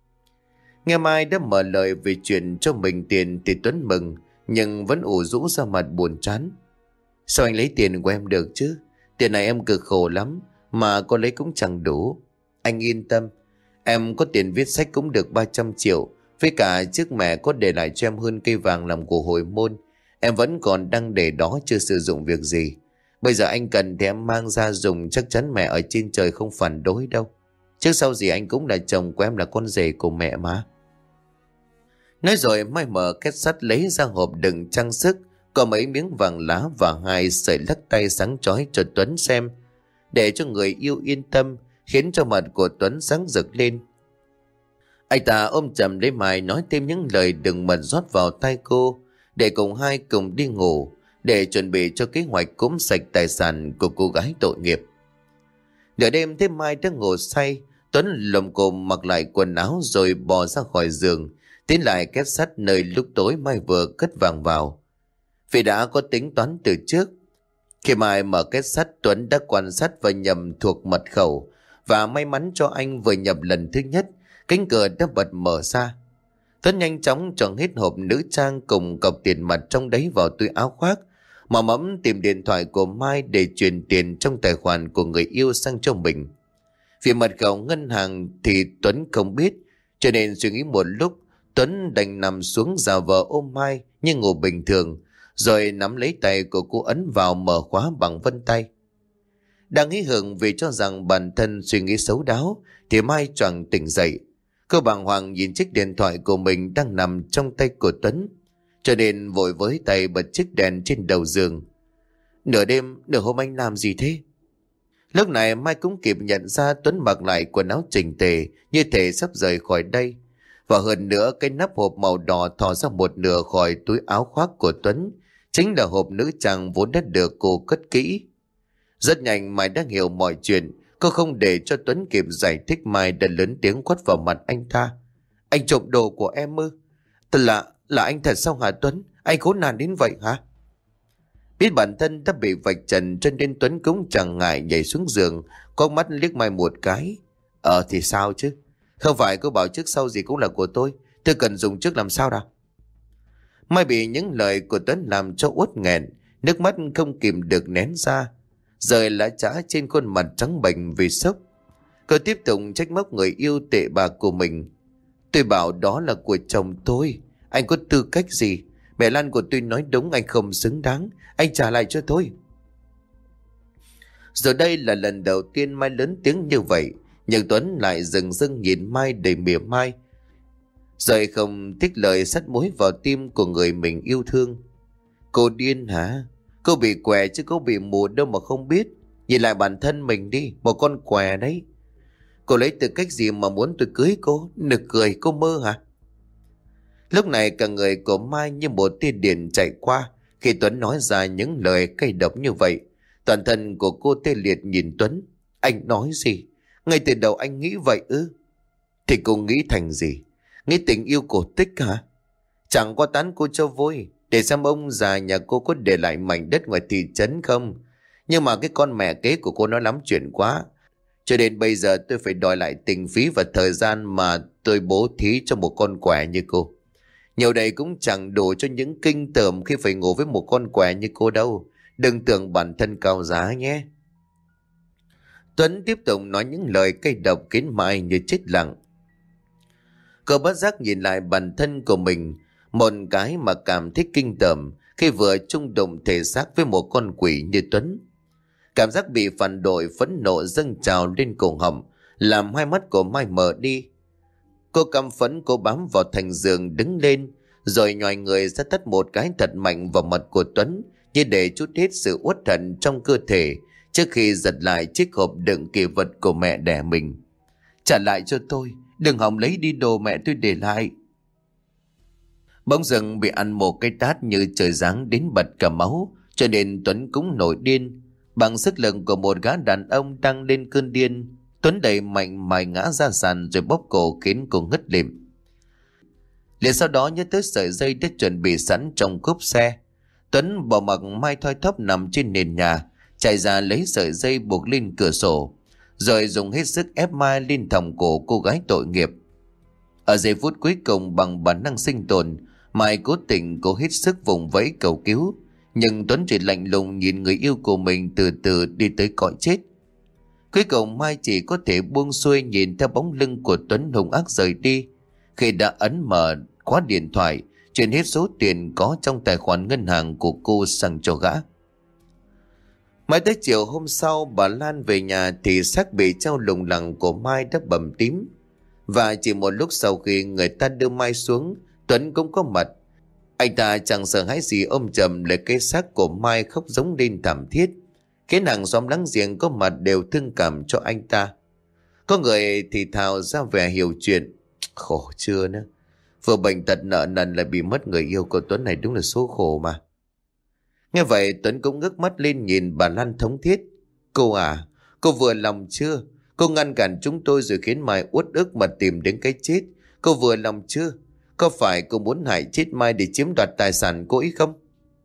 Speaker 1: Nghe Mai đã mở lời về chuyện cho mình tiền thì Tuấn mừng, nhưng vẫn ủ rũ ra mặt buồn chán. Sao anh lấy tiền của em được chứ? Tiền này em cực khổ lắm, mà có lấy cũng chẳng đủ. Anh yên tâm, em có tiền viết sách cũng được 300 triệu. Với cả trước mẹ có để lại cho em hơn cây vàng làm của hồi môn, em vẫn còn đang để đó chưa sử dụng việc gì. Bây giờ anh cần thì em mang ra dùng, chắc chắn mẹ ở trên trời không phản đối đâu. Trước sau gì anh cũng là chồng của em, là con rể của mẹ mà. Nói rồi Mai mở két sắt lấy ra hộp đựng trang sức, có mấy miếng vàng lá và hai sợi lắc tay sáng chói cho Tuấn xem, để cho người yêu yên tâm, khiến cho mặt của Tuấn sáng rực lên. Anh ta ôm chầm lấy Mai, nói thêm những lời đừng mật rót vào tai cô, để cùng hai cùng đi ngủ, để chuẩn bị cho kế hoạch cúm sạch tài sản của cô gái tội nghiệp. Nửa đêm thấy Mai đã ngủ say, Tuấn lồm cồm mặc lại quần áo rồi bò ra khỏi giường, tiến lại két sắt nơi lúc tối Mai vừa cất vàng vào. Vì đã có tính toán từ trước. Khi Mai mở két sắt, Tuấn đã quan sát và nhầm thuộc mật khẩu, và may mắn cho anh vừa nhập lần thứ nhất, cánh cửa đã bật mở ra. Tuấn nhanh chóng chọn hết hộp nữ trang cùng cọc tiền mặt trong đấy vào túi áo khoác, mà mẫm tìm điện thoại của Mai để chuyển tiền trong tài khoản của người yêu sang cho mình. Vì mật khẩu ngân hàng thì Tuấn không biết, cho nên suy nghĩ một lúc, Tuấn đành nằm xuống giả vờ ôm Mai như ngủ bình thường, rồi nắm lấy tay của cô ấn vào mở khóa bằng vân tay. Đang hí hưởng vì cho rằng bản thân suy nghĩ xấu đáo, thì Mai choàng tỉnh dậy. Cô bàng hoàng nhìn chiếc điện thoại của mình đang nằm trong tay của Tuấn, cho nên vội với tay bật chiếc đèn trên đầu giường. Nửa đêm, nửa hôm anh làm gì thế? Lúc này Mai cũng kịp nhận ra Tuấn mặc lại quần áo chỉnh tề, như thể sắp rời khỏi đây. Và hơn nữa, cái nắp hộp màu đỏ thò ra một nửa khỏi túi áo khoác của Tuấn, chính là hộp nữ trang vốn đã được cô cất kỹ. Rất nhanh Mai đã hiểu mọi chuyện. Cô không để cho Tuấn kịp giải thích, Mai đã lớn tiếng quát vào mặt anh ta. Anh trộm đồ của em ư? Là anh thật sao hả Tuấn? Anh khốn nạn đến vậy hả? Biết bản thân đã bị vạch trần, cho nên Tuấn cũng chẳng ngại nhảy xuống giường, có mắt liếc Mai một cái. Thì sao chứ? Không phải cô bảo trước sau gì cũng là của tôi cần dùng trước làm sao nào? Mai bị những lời của Tuấn làm cho uất nghẹn, nước mắt không kìm được nén ra, rơi lá chã trên khuôn mặt trắng bệch vì sốc. Cô tiếp tục trách móc người yêu tệ bạc của mình. Tôi bảo đó là của chồng tôi, anh có tư cách gì? Mẹ Lan của tôi nói đúng, anh không xứng đáng, anh trả lại cho tôi. Rồi đây là lần đầu tiên Mai lớn tiếng như vậy, nhưng Tuấn lại dừng dưng nhìn Mai đầy mỉa mai, rồi không thích lời sắt muối vào tim của người mình yêu thương. Cô điên hả? Cô bị què chứ cô bị mù đâu mà không biết. Nhìn lại bản thân mình đi, một con què đấy. Cô lấy tư cách gì mà muốn tôi cưới cô? Nực cười, cô mơ hả? Lúc này cả người của Mai như một tia điện chạy qua khi Tuấn nói ra những lời cay độc như vậy. Toàn thân của cô tê liệt nhìn Tuấn. Anh nói gì? Ngay từ đầu anh nghĩ vậy ư? Thì cô nghĩ thành gì? Nghĩ tình yêu cổ tích hả? Chẳng qua tán cô cho vui, để xem ông già nhà cô có để lại mảnh đất ngoài thị trấn không. Nhưng mà cái con mẹ kế của cô nói lắm chuyện quá. Cho đến bây giờ tôi phải đòi lại tình phí và thời gian mà tôi bố thí cho một con quẻ như cô. Nhiều đây cũng chẳng đủ cho những kinh tởm khi phải ngủ với một con quẻ như cô đâu. Đừng tưởng bản thân cao giá nhé. Tuấn tiếp tục nói những lời cay độc khiến Mai như chết lặng. Cô bất giác nhìn lại bản thân của mình, một cái mà cảm thấy kinh tởm khi vừa chung đụng thể xác với một con quỷ như Tuấn. Cảm giác bị phản bội phẫn nộ dâng trào lên cổ họng, làm hai mắt của Mai mở đi. Cô căm phẫn, cô bám vào thành giường đứng lên, rồi nhòi người ra tát một cái thật mạnh vào mặt của Tuấn, như để trút hết sự uất hận trong cơ thể trước khi giật lại chiếc hộp đựng kỷ vật của mẹ đẻ mình. Trả lại cho tôi, đừng hòng lấy đi đồ mẹ tôi để lại. Bỗng dưng bị ăn một cái tát như trời giáng đến bật cả máu, cho nên Tuấn cũng nổi điên. Bằng sức lực của một gã đàn ông đang lên cơn điên, Tuấn đẩy mạnh Mai ngã ra sàn rồi bóp cổ khiến cô ngất lịm. Liền sau đó nhớ tới sợi dây đã chuẩn bị sẵn trong cốp xe. Tuấn bỏ mặc Mai thoi thóp nằm trên nền nhà, chạy ra lấy sợi dây buộc lên cửa sổ, rồi dùng hết sức ép Mai lên thòng cổ cô gái tội nghiệp. Ở giây phút cuối cùng, bằng bản năng sinh tồn, Mai cố tình cố hết sức vùng vẫy cầu cứu, nhưng Tuấn chỉ lạnh lùng nhìn người yêu của mình từ từ đi tới cõi chết. Cuối cùng Mai chỉ có thể buông xuôi nhìn theo bóng lưng của Tuấn hung ác rời đi, khi đã ấn mở khóa điện thoại, chuyển hết số tiền có trong tài khoản ngân hàng của cô sang cho gã. Mãi tới chiều hôm sau, bà Lan về nhà thì xác bị treo lủng lẳng của Mai đã bầm tím. Và chỉ một lúc sau khi người ta đưa Mai xuống, Tuấn cũng có mặt. Anh ta chẳng sợ hãi gì ôm chầm lấy cái xác của Mai khóc giống lên thảm thiết, khiến hàng xóm láng giềng có mặt đều thương cảm cho anh ta. Có người thì thào ra vẻ hiểu chuyện. Khổ chưa nữa, vừa bệnh tật nợ nần lại bị mất người yêu của Tuấn này, đúng là số khổ mà. Nghe vậy Tuấn cũng ngước mắt lên nhìn bà Lan thống thiết. Cô à, cô vừa lòng chưa? Cô ngăn cản chúng tôi rồi khiến Mai uất ức mà tìm đến cái chết. Cô vừa lòng chưa? Có phải cô muốn hại chết Mai để chiếm đoạt tài sản cô ấy không?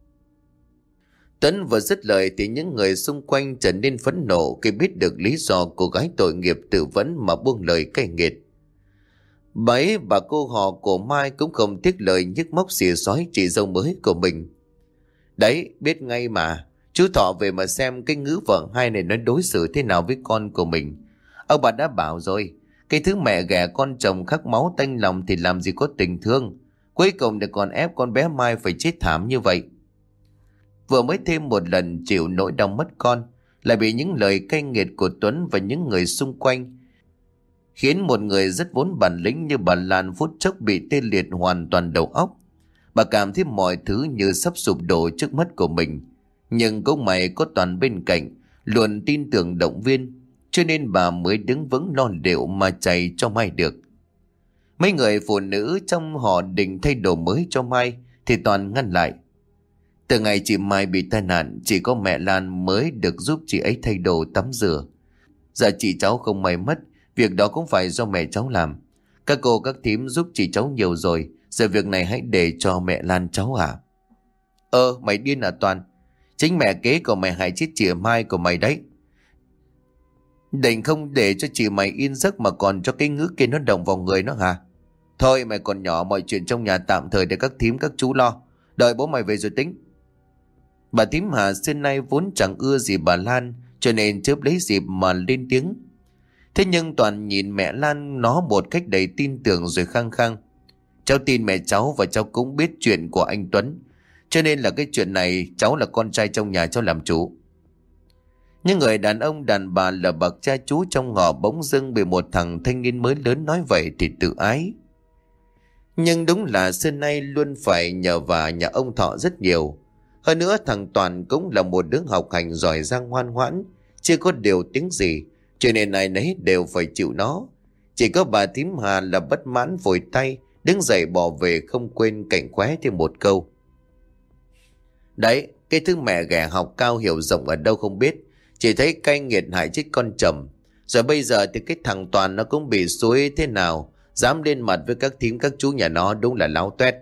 Speaker 1: Tuấn vừa dứt lời thì những người xung quanh trở nên phẫn nộ khi biết được lý do cô gái tội nghiệp tự vấn mà buông lời cay nghiệt. Bấy bà cô họ của Mai cũng không tiếc lời nhức móc xỉa xói chị dâu mới của mình. Đấy, biết ngay mà, chú Thọ về mà xem cái ngữ vợ hai này nó đối xử thế nào với con của mình. Ông bà đã bảo rồi, cái thứ mẹ ghẻ con chồng khắc máu tanh lòng thì làm gì có tình thương. Cuối cùng để còn ép con bé Mai phải chết thảm như vậy. Vừa mới thêm một lần chịu nỗi đau mất con, lại bị những lời cay nghiệt của Tuấn và những người xung quanh, khiến một người rất vốn bản lĩnh như bà Lan phút chốc bị tê liệt hoàn toàn đầu óc. Bà cảm thấy mọi thứ như sắp sụp đổ trước mắt của mình. Nhưng cũng may có Toàn bên cạnh, luôn tin tưởng động viên, cho nên bà mới đứng vững lo liệu mà chạy cho Mai được. Mấy người phụ nữ trong họ định thay đồ mới cho Mai thì Toàn ngăn lại. Từ ngày chị Mai bị tai nạn, chỉ có mẹ Lan mới được giúp chị ấy thay đồ tắm rửa. Giờ chị cháu không may mất, việc đó cũng phải do mẹ cháu làm. Các cô các thím giúp chị cháu nhiều rồi, giờ việc này hãy để cho mẹ Lan cháu à? Mày điên à Toàn? Chính mẹ kế của mày hại chết chị Mai của mày đấy. Định không để cho chị mày yên giấc mà còn cho cái ngữ kia nó động vào người nó hả? Thôi mày còn nhỏ, mọi chuyện trong nhà tạm thời để các thím các chú lo, đợi bố mày về rồi tính. Bà thím Hà xưa nay vốn chẳng ưa gì bà Lan, cho nên chớp lấy dịp mà lên tiếng. Thế nhưng Toàn nhìn mẹ Lan nó một cách đầy tin tưởng rồi khăng khăng. Cháu tin mẹ cháu và cháu cũng biết chuyện của anh Tuấn, cho nên là cái chuyện này cháu là con trai trong nhà cháu làm chủ. Những người đàn ông đàn bà là bậc cha chú trong họ bỗng dưng bị một thằng thanh niên mới lớn nói vậy thì tự ái. Nhưng đúng là xưa nay luôn phải nhờ vả nhà ông Thọ rất nhiều. Hơn nữa thằng Toàn cũng là một đứa học hành giỏi giang ngoan ngoãn, chưa có điều tiếng gì, cho nên ai nấy đều phải chịu nó. Chỉ có bà thím Hà là bất mãn vội tay, đứng dậy bỏ về không quên cảnh khóe thêm một câu. Đấy, cái thứ mẹ ghẻ học cao hiểu rộng ở đâu không biết, chỉ thấy cay nghiệt hại chết con chồng. Rồi bây giờ thì cái thằng Toàn nó cũng bị xối thế nào, dám lên mặt với các thím các chú nhà nó, đúng là láo toét.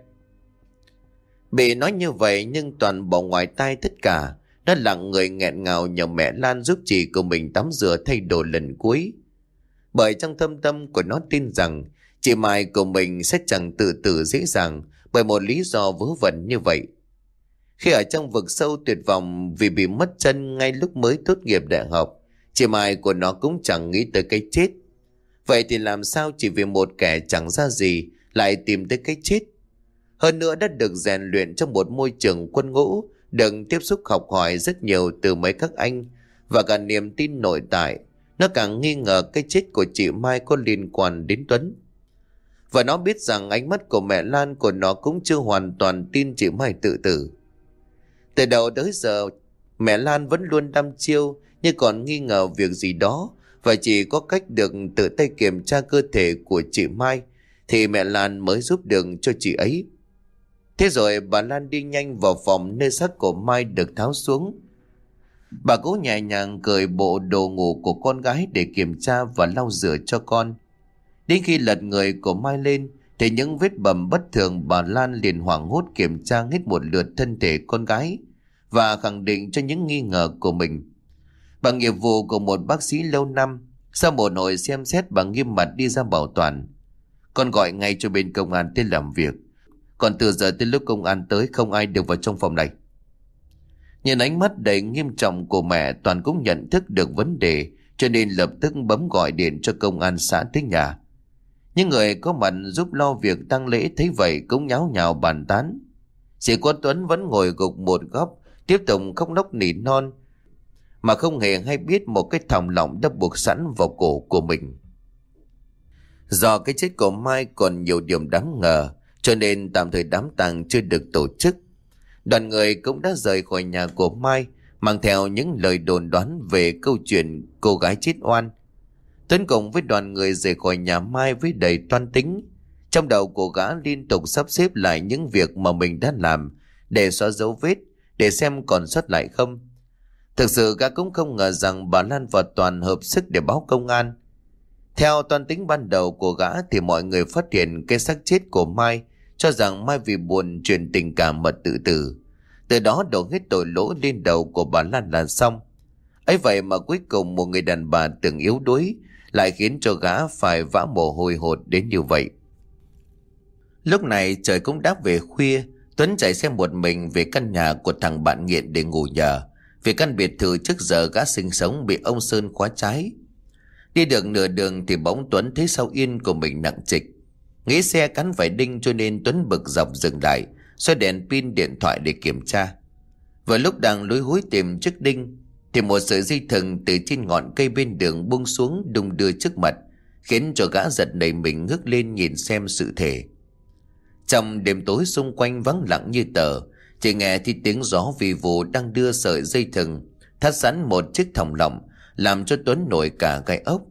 Speaker 1: Bị nói như vậy nhưng Toàn bỏ ngoài tai tất cả. Nó lặng người nghẹn ngào nhờ mẹ Lan giúp chị của mình tắm rửa thay đồ lần cuối. Bởi trong thâm tâm của nó tin rằng chị Mai của mình sẽ chẳng tự tử dễ dàng bởi một lý do vớ vẩn như vậy. Khi ở trong vực sâu tuyệt vọng vì bị mất chân ngay lúc mới tốt nghiệp đại học, chị Mai của nó cũng chẳng nghĩ tới cái chết. Vậy thì làm sao chỉ vì một kẻ chẳng ra gì lại tìm tới cái chết? Hơn nữa đã được rèn luyện trong một môi trường quân ngũ, được tiếp xúc học hỏi rất nhiều từ mấy các anh và cả niềm tin nội tại, nó càng nghi ngờ cái chết của chị Mai có liên quan đến Tuấn. Và nó biết rằng ánh mắt của mẹ Lan của nó cũng chưa hoàn toàn tin chị Mai tự tử. Từ đầu tới giờ, mẹ Lan vẫn luôn đăm chiêu nhưng còn nghi ngờ việc gì đó, và chỉ có cách được tự tay kiểm tra cơ thể của chị Mai thì mẹ Lan mới giúp được cho chị ấy. Thế rồi bà Lan đi nhanh vào phòng nơi xác của Mai được tháo xuống. Bà cố nhẹ nhàng cởi bộ đồ ngủ của con gái để kiểm tra và lau rửa cho con. Đến khi lật người của Mai lên thì những vết bầm bất thường, bà Lan liền hoảng hốt kiểm tra hết một lượt thân thể con gái và khẳng định cho những nghi ngờ của mình. Bằng nghiệp vụ của một bác sĩ lâu năm, sau một hồi xem xét, bà nghiêm mặt đi ra bảo Toàn. Con gọi ngay cho bên công an tới làm việc. Còn từ giờ tới lúc công an tới không ai được vào trong phòng này. Nhìn ánh mắt đầy nghiêm trọng của mẹ, Toàn cũng nhận thức được vấn đề, cho nên lập tức bấm gọi điện cho công an xã tới nhà. Những người có mặt giúp lo việc tang lễ thấy vậy cũng nháo nhào bàn tán. Chỉ có Tuấn vẫn ngồi gục một góc, tiếp tục khóc nấc nỉ non, mà không hề hay biết một cái thòng lọng đã buộc sẵn vào cổ của mình. Do cái chết của Mai còn nhiều điểm đáng ngờ, cho nên tạm thời đám tang chưa được tổ chức. Đoàn người cũng đã rời khỏi nhà của Mai, mang theo những lời đồn đoán về câu chuyện cô gái chết oan. Tuấn cùng với đoàn người rời khỏi nhà Mai với đầy toan tính. Trong đầu của gã liên tục sắp xếp lại những việc mà mình đã làm để xóa dấu vết, để xem còn sót lại không. Thực sự gã cũng không ngờ rằng bà Lan và Toàn hợp sức để báo công an. Theo toan tính ban đầu của gã thì mọi người phát hiện cái xác chết của Mai, cho rằng Mai vì buồn chuyện tình cảm mà tự tử. Từ đó đổ hết tội lỗi lên đầu của bà Lan là xong. Ấy vậy mà cuối cùng một người đàn bà từng yếu đuối lại khiến cho gã phải vã mồ hôi hột đến như vậy. Lúc này trời cũng đã về khuya. Tuấn chạy xe một mình về căn nhà của thằng bạn nghiện để ngủ nhờ, vì căn biệt thự trước giờ gã sinh sống bị ông Sơn khóa trái. Đi được nửa đường thì bỗng Tuấn thấy sau yên của mình nặng trịch. Nghĩ xe cắn phải đinh cho nên Tuấn bực dọc dừng lại, xoay đèn pin điện thoại để kiểm tra. Vừa lúc đang lúi húi tìm chiếc đinh thì một sợi dây thừng từ trên ngọn cây bên đường buông xuống đung đưa trước mặt, khiến cho gã giật nảy mình ngước lên nhìn xem sự thể. Trong đêm tối xung quanh vắng lặng như tờ, chỉ nghe thì tiếng gió vì vụ đang đưa sợi dây thừng thắt sẵn một chiếc thòng lọng, làm cho Tuấn nổi cả gai ốc.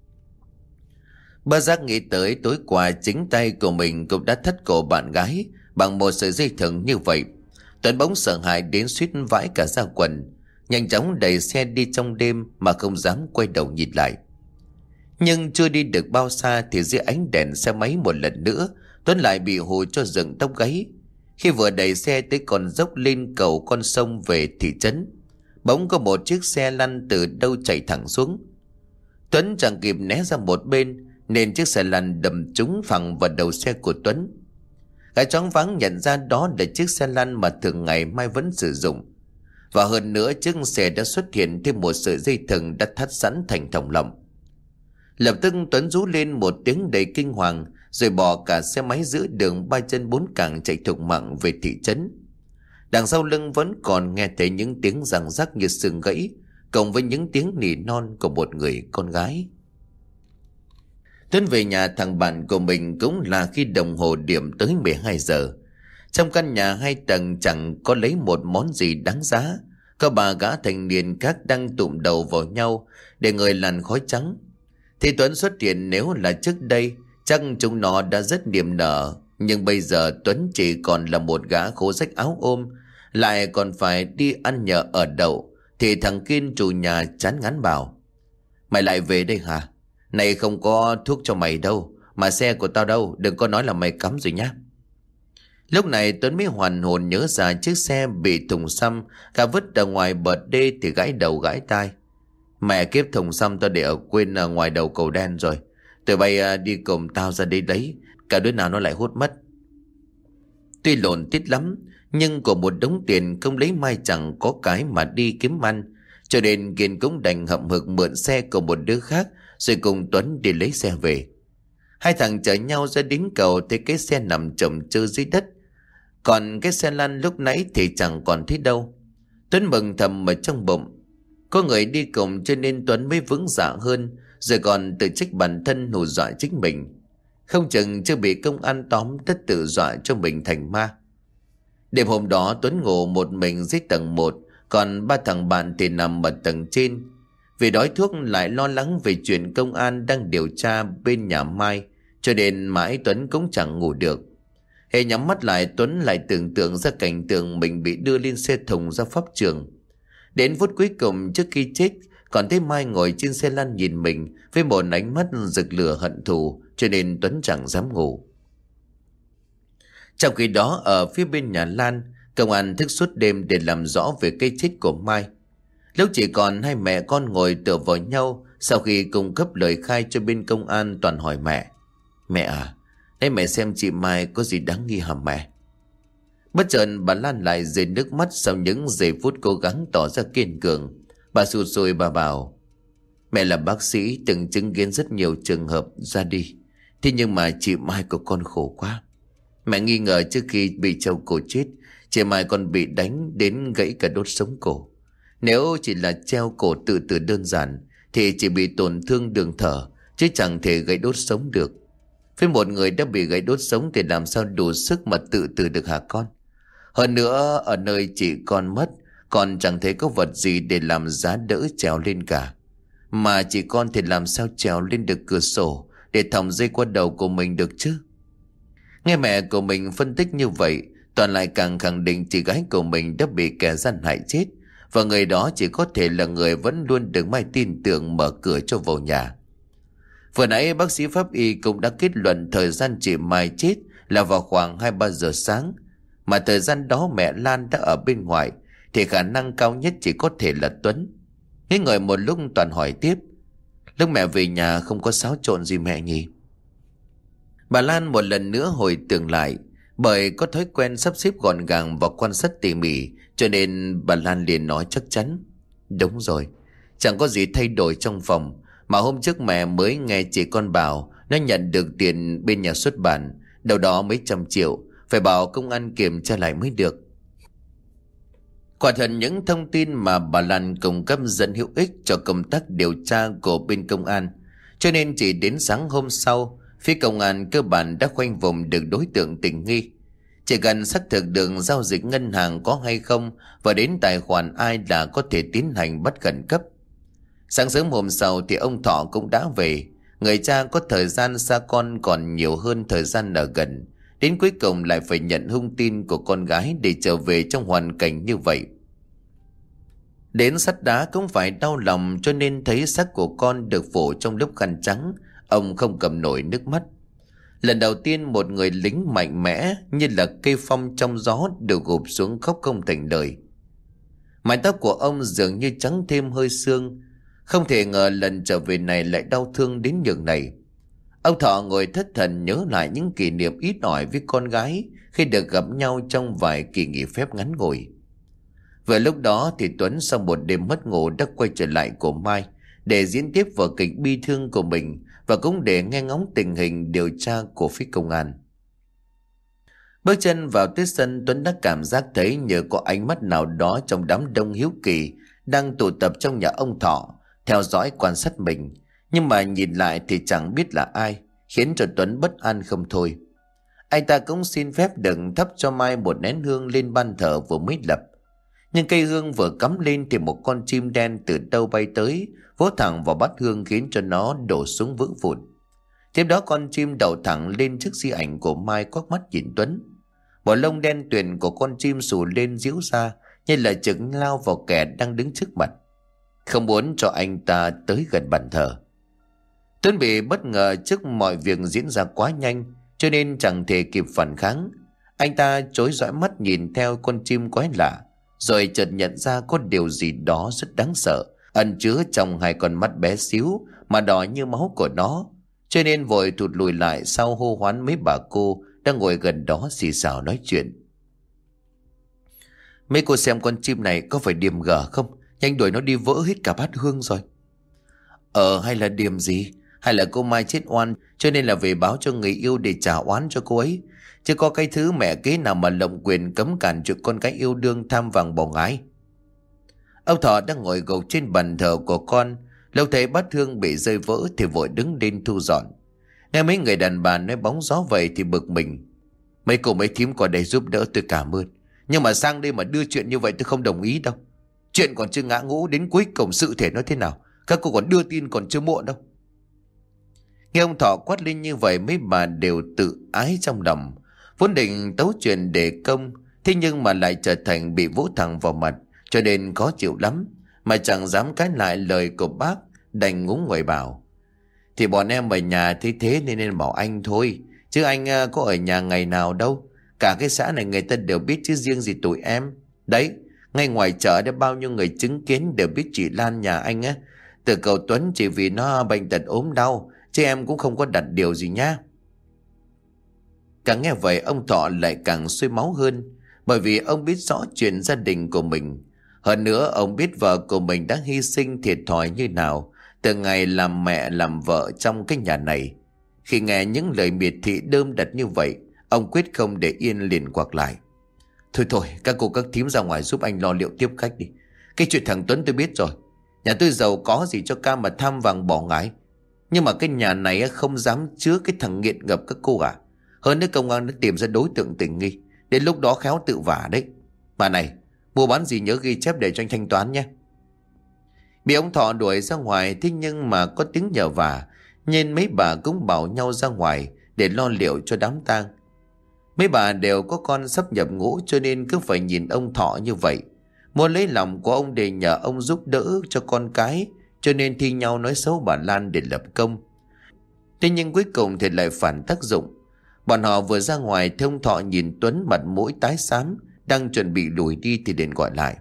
Speaker 1: Bất giác nghĩ tới tối qua chính tay của mình cũng đã thắt cổ bạn gái bằng một sợi dây thừng như vậy. Tuấn bỗng sợ hãi đến suýt vãi cả ra quần, nhanh chóng đẩy xe đi trong đêm mà không dám quay đầu nhìn lại. Nhưng chưa đi được bao xa thì dưới ánh đèn xe máy một lần nữa, Tuấn lại bị hù cho dựng tóc gáy. Khi vừa đẩy xe tới con dốc lên cầu con sông về thị trấn, bỗng có một chiếc xe lăn từ đâu chạy thẳng xuống. Tuấn chẳng kịp né ra một bên nên chiếc xe lăn đâm trúng phẳng vào đầu xe của Tuấn. Gã choáng váng nhận ra đó là chiếc xe lăn mà thường ngày Mai vẫn sử dụng. Và hơn nữa chiếc xe đã xuất hiện thêm một sợi dây thừng đã thắt sẵn thành thòng lọng. Lập tức Tuấn rú lên một tiếng đầy kinh hoàng, rồi bỏ cả xe máy giữa đường ba chân bốn cẳng chạy thục mạng về thị trấn. Đằng sau lưng vẫn còn nghe thấy những tiếng răng rắc như xương gãy, cộng với những tiếng nỉ non của một người con gái. Tuấn về nhà thằng bạn của mình cũng là khi đồng hồ điểm tới 12 giờ. Trong căn nhà 2 tầng chẳng có lấy một món gì đáng giá, Có ba gã thanh niên khác đang tụm đầu vào nhau để ngời làn khói trắng. Thì Tuấn xuất hiện, nếu là trước đây chắc chúng nó đã rất niềm nở, nhưng bây giờ Tuấn chỉ còn là một gã khố rách áo ôm, lại còn phải đi ăn nhờ ở đậu. Thì thằng Kiên chủ nhà chán ngán bảo: Mày lại về đây hả? Này không có thuốc cho mày đâu, mà xe của tao đâu, đừng có nói là mày cắm rồi nhá. Lúc này Tuấn mới hoàn hồn nhớ ra chiếc xe bị thùng xăm cả vứt ở ngoài bờ đê thì gãi đầu gãi tai. Mẹ kiếp, thùng xăm tao để ở quên ở ngoài đầu cầu đen rồi. Tụi bay đi cùng tao ra đây lấy, cả đứa nào nó lại hút mất. Tuy lộn tít lắm, nhưng của một đống tiền không lấy mai chẳng có cái mà đi kiếm ăn, cho nên Kiên cũng đành hậm hực mượn xe của một đứa khác rồi cùng Tuấn đi lấy xe về. Hai thằng chở nhau ra đến cầu thì cái xe nằm chồng chơ dưới đất, còn cái xe lăn lúc nãy thì chẳng còn thấy đâu. Tuấn mừng thầm ở trong bụng, có người đi cùng cho nên Tuấn mới vững dạ hơn, rồi còn tự trách bản thân hù dọa chính mình. Không chừng chưa bị công an tóm tất tự dọa cho mình thành ma. Đêm hôm đó Tuấn ngủ một mình dưới tầng 1, còn ba thằng bạn thì nằm ở tầng trên. Vì đói thuốc lại lo lắng về chuyện công an đang điều tra bên nhà Mai, cho nên mãi Tuấn cũng chẳng ngủ được. Hễ nhắm mắt lại, Tuấn lại tưởng tượng ra cảnh tượng mình bị đưa lên xe thùng ra pháp trường. Đến phút cuối cùng trước khi chết, còn thấy Mai ngồi trên xe lăn nhìn mình với một ánh mắt rực lửa hận thù, cho nên Tuấn chẳng dám ngủ. Trong khi đó ở phía bên nhà Lan, công an thức suốt đêm để làm rõ về cái chết của Mai. Lúc chỉ còn hai mẹ con ngồi tựa vào nhau, sau khi cung cấp lời khai cho bên công an, Toàn hỏi mẹ: Mẹ à, đấy mẹ xem chị Mai có gì đáng nghi hả mẹ? Bất chợt bà Lan lại rơi nước mắt sau những giây phút cố gắng tỏ ra kiên cường. Bà sụt sùi bà bảo: Mẹ là bác sĩ từng chứng kiến rất nhiều trường hợp ra đi, thế nhưng mà chị Mai của con khổ quá. Mẹ nghi ngờ trước khi bị treo cổ chết, chị Mai còn bị đánh đến gãy cả đốt sống cổ. Nếu chỉ là treo cổ tự tử đơn giản thì chỉ bị tổn thương đường thở, chứ chẳng thể gãy đốt sống được. Với một người đã bị gãy đốt sống thì làm sao đủ sức mà tự tử được hả con? Hơn nữa ở nơi chị con mất, con chẳng thấy có vật gì để làm giá đỡ trèo lên cả. Mà chị con thì làm sao trèo lên được cửa sổ để thòng dây qua đầu của mình được chứ? Nghe mẹ của mình phân tích như vậy, Toàn lại càng khẳng định chị gái của mình đã bị kẻ gian hại chết, và người đó chỉ có thể là người vẫn luôn được Mai tin tưởng mở cửa cho vào nhà. Vừa nãy bác sĩ pháp y cũng đã kết luận thời gian chị Mai chết là vào khoảng 2-3 giờ sáng, mà thời gian đó mẹ Lan đã ở bên ngoài, thì khả năng cao nhất chỉ có thể là Tuấn. Nghĩ ngợi một lúc, Toàn hỏi tiếp: Lúc mẹ về nhà không có xáo trộn gì mẹ nhỉ? Bà Lan một lần nữa hồi tưởng lại, bởi có thói quen sắp xếp gọn gàng và quan sát tỉ mỉ, cho nên bà Lan liền nói chắc chắn: Đúng rồi, chẳng có gì thay đổi trong phòng. Mà hôm trước mẹ mới nghe chị con bảo nó nhận được tiền bên nhà xuất bản, đâu đó mấy trăm triệu, phải bảo công an kiểm tra lại mới được. Quả thật những thông tin mà bà Lan cung cấp rất hữu ích cho công tác điều tra của bên công an, cho nên chỉ đến sáng hôm sau, phía công an cơ bản đã khoanh vùng được đối tượng tình nghi. Chỉ cần xác thực được giao dịch ngân hàng có hay không và đến tài khoản ai là có thể tiến hành bắt khẩn cấp. Sáng sớm hôm sau thì ông Thọ cũng đã về. Người cha có thời gian xa con còn nhiều hơn thời gian ở gần, đến cuối cùng lại phải nhận hung tin của con gái để trở về trong hoàn cảnh như vậy. Đến sắt đá cũng phải đau lòng, cho nên thấy xác của con được phủ trong lớp khăn trắng, ông không cầm nổi nước mắt. Lần đầu tiên một người lính mạnh mẽ như là cây phong trong gió được gục xuống khóc không thành lời. Mái tóc của ông dường như trắng thêm hơi sương. Không thể ngờ lần trở về này lại đau thương đến nhường này. Ông Thọ ngồi thất thần nhớ lại những kỷ niệm ít ỏi với con gái khi được gặp nhau trong vài kỳ nghỉ phép ngắn ngủi. Vừa lúc đó thì Tuấn sau một đêm mất ngủ đã quay trở lại của Mai để diễn tiếp vở kịch bi thương của mình, và cũng để nghe ngóng tình hình điều tra của phía công an. Bước chân vào tới sân, Tuấn đã cảm giác thấy như có ánh mắt nào đó trong đám đông hiếu kỳ đang tụ tập trong nhà ông Thọ, theo dõi quan sát mình. Nhưng mà nhìn lại thì chẳng biết là ai, khiến cho Tuấn bất an không thôi. Anh ta cũng xin phép đừng thắp cho Mai một nén hương lên ban thờ vừa mới lập. Nhưng cây hương vừa cắm lên thì một con chim đen từ đâu bay tới, vỗ thẳng vào bát hương khiến cho nó đổ xuống vỡ vụn. Tiếp đó con chim đậu thẳng lên trước di ảnh của Mai, quắc mắt nhìn Tuấn. Bộ lông đen tuyền của con chim xù lên díu ra như là chừng lao vào kẻ đang đứng trước mặt, không muốn cho anh ta tới gần bàn thờ. Tuấn bị bất ngờ trước mọi việc diễn ra quá nhanh, cho nên chẳng thể kịp phản kháng. Anh ta chối dõi mắt nhìn theo con chim quái lạ, rồi chợt nhận ra có điều gì đó rất đáng sợ ẩn chứa trong hai con mắt bé xíu mà đỏ như máu của nó, cho nên vội thụt lùi lại sau hô hoán mấy bà cô đang ngồi gần đó xì xào nói chuyện. Mấy cô xem con chim này có phải điềm gở không? Nhanh đuổi nó đi, vỡ hết cả bát hương rồi. Hay là điềm gì? Hay là cô Mai chết oan cho nên là về báo cho người yêu để trả oán cho cô ấy? Chứ có cái thứ mẹ kế nào mà lộng quyền cấm cản chuyện con cái yêu đương tham vàng bỏ ngái. Ông Thọ đang ngồi gục trên bàn thờ của con, lâu thấy bát hương bị rơi vỡ thì vội đứng lên thu dọn. Nghe mấy người đàn bà nói bóng gió vậy thì bực mình. Mấy cô mấy thím qua đây giúp đỡ tôi cảm ơn, nhưng mà sang đây mà đưa chuyện như vậy tôi không đồng ý đâu. Chuyện còn chưa ngã ngũ, đến cuối cùng sự thể nó thế nào các cô còn đưa tin còn chưa muộn đâu. Nghe ông Thọ quát lên như vậy, mấy bà đều tự ái trong lòng, vốn định tấu chuyện để công, thế nhưng mà lại trở thành bị vỗ thẳng vào mặt, cho nên khó chịu lắm, mà chẳng dám cãi lại lời của bác, đành ngúng nguẩy bảo. Thì bọn em ở nhà thấy thế nên bảo anh thôi, chứ anh có ở nhà ngày nào đâu. Cả cái xã này người ta đều biết chứ riêng gì tụi em. Đấy, ngay ngoài chợ đã bao nhiêu người chứng kiến đều biết chị Lan nhà anh á, từ cậu Tuấn chỉ vì nó bệnh tật ốm đau, chứ em cũng không có đặt điều gì nhá. Càng nghe vậy ông Thọ lại càng sôi máu hơn, bởi vì ông biết rõ chuyện gia đình của mình. Hơn nữa ông biết vợ của mình đã hy sinh thiệt thòi như nào từ ngày làm mẹ làm vợ trong cái nhà này. Khi nghe những lời miệt thị đơm đặt như vậy, ông quyết không để yên, liền quạc lại. Thôi, các cô các thím ra ngoài giúp anh lo liệu tiếp khách đi. Cái chuyện thằng Tuấn tôi biết rồi. Nhà tôi giàu có gì cho ca mà tham vàng bỏ ngái. Nhưng mà cái nhà này không dám chứa cái thằng nghiện ngập các cô à. Hơn nữa công an đã tìm ra đối tượng tình nghi, đến lúc đó khéo tự vả đấy. Mà này, mua bán gì nhớ ghi chép để cho anh thanh toán nhé. Bị ông Thọ đuổi ra ngoài, thế nhưng mà có tiếng nhờ vả, nên mấy bà cũng bảo nhau ra ngoài để lo liệu cho đám tang. Mấy bà đều có con sắp nhập ngũ, cho nên cứ phải nhìn ông Thọ như vậy, muốn lấy lòng của ông để nhờ ông giúp đỡ cho con cái, cho nên thi nhau nói xấu bà Lan để lập công. Thế nhưng cuối cùng thì lại phản tác dụng. Bọn họ vừa ra ngoài thì ông Thọ nhìn Tuấn mặt mũi tái xám, đang chuẩn bị lùi đi thì liền gọi lại.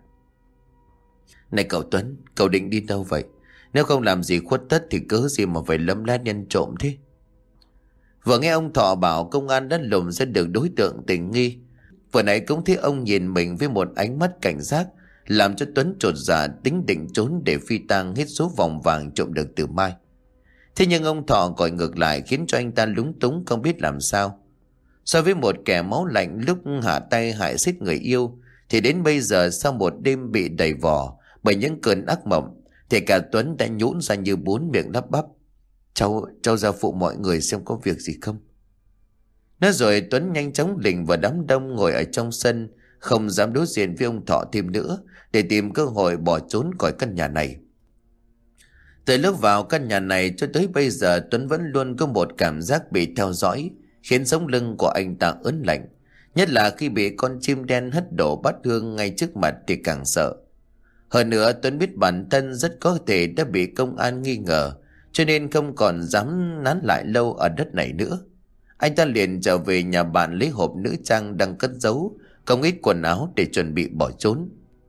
Speaker 1: Này cậu Tuấn, cậu định đi đâu vậy? Nếu không làm gì khuất tất thì cớ gì mà phải lấm lét nhân trộm thế? Vừa nghe ông Thọ bảo công an đã lùng ra được đối tượng tình nghi, vừa nãy cũng thấy ông nhìn mình với một ánh mắt cảnh giác, làm cho Tuấn chột dạ tính định trốn để phi tang hết số vòng vàng trộm được từ Mai. Thế nhưng ông Thọ gọi ngược lại khiến cho anh ta lúng túng không biết làm sao. So với một kẻ máu lạnh lúc hạ tay hại xích người yêu, thì đến bây giờ sau một đêm bị đầy vò bởi những cơn ác mộng, thì cả Tuấn đã nhũn ra như bún miệng lắp bắp. Cháu ra phụ mọi người xem có việc gì không. Nói rồi Tuấn nhanh chóng lình vào đám đông ngồi ở trong sân, không dám đối diện với ông Thọ thêm nữa, để tìm cơ hội bỏ trốn khỏi căn nhà này. Từ lúc vào căn nhà này cho tới bây giờ, Tuấn vẫn luôn có một cảm giác bị theo dõi, khiến sống lưng của anh ta ớn lạnh. Nhất là khi bị con chim đen hất đổ bát hương ngay trước mặt thì càng sợ. Hơn nữa Tuấn biết bản thân rất có thể đã bị công an nghi ngờ, cho nên không còn dám nán lại lâu ở đất này nữa. Anh ta liền trở về nhà bạn lấy hộp nữ trang đang cất giấu không ít quần áo để chuẩn bị bỏ trốn.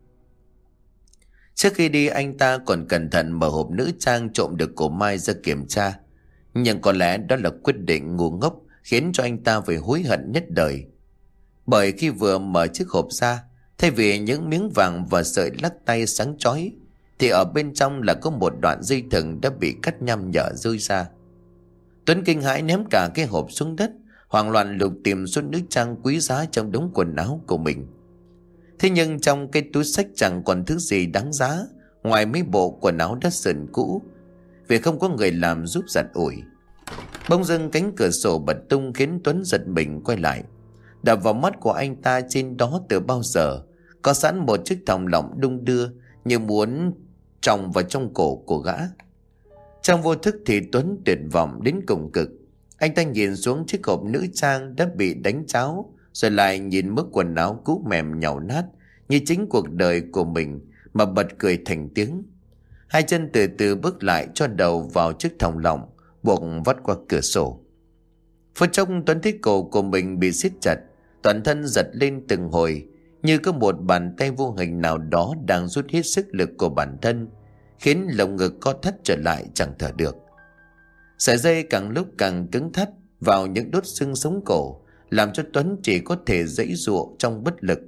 Speaker 1: Trước khi đi anh ta còn cẩn thận mở hộp nữ trang trộm được của Mai ra kiểm tra. Nhưng có lẽ đó là quyết định ngu ngốc khiến cho anh ta phải hối hận nhất đời. Bởi khi vừa mở chiếc hộp ra, thay vì những miếng vàng và sợi lắc tay sáng chói, thì ở bên trong là có một đoạn dây thừng đã bị cắt nham nhở rơi ra. Tuấn kinh hãi ném cả cái hộp xuống đất, hoảng loạn lục tìm số nữ trang quý giá trong đống quần áo của mình. Thế nhưng trong cái túi xách chẳng còn thứ gì đáng giá ngoài mấy bộ quần áo đã sờn cũ, vì không có người làm giúp giặt ủi. Bỗng dưng cánh cửa sổ bật tung khiến Tuấn giật mình quay lại. Đập vào mắt của anh ta trên đó từ bao giờ có sẵn một chiếc thòng lọng đung đưa như muốn tròng vào trong cổ của gã. Trong vô thức thì Tuấn tuyệt vọng đến cùng cực. Anh ta nhìn xuống chiếc hộp nữ trang đã bị đánh tráo, rồi lại nhìn mức quần áo cũ mềm nhàu nát như chính cuộc đời của mình mà bật cười thành tiếng. Hai chân từ từ bước lại, cho đầu vào chiếc thòng lọng buộc vắt qua cửa sổ. Phút chốc Tuấn thấy cổ của mình bị siết chặt, toàn thân giật lên từng hồi, như có một bàn tay vô hình nào đó đang rút hết sức lực của bản thân, khiến lồng ngực co thắt trở lại chẳng thở được. Sợi dây càng lúc càng cứng thắt vào những đốt xương sống cổ, làm cho Tuấn chỉ có thể giãy giụa trong bất lực.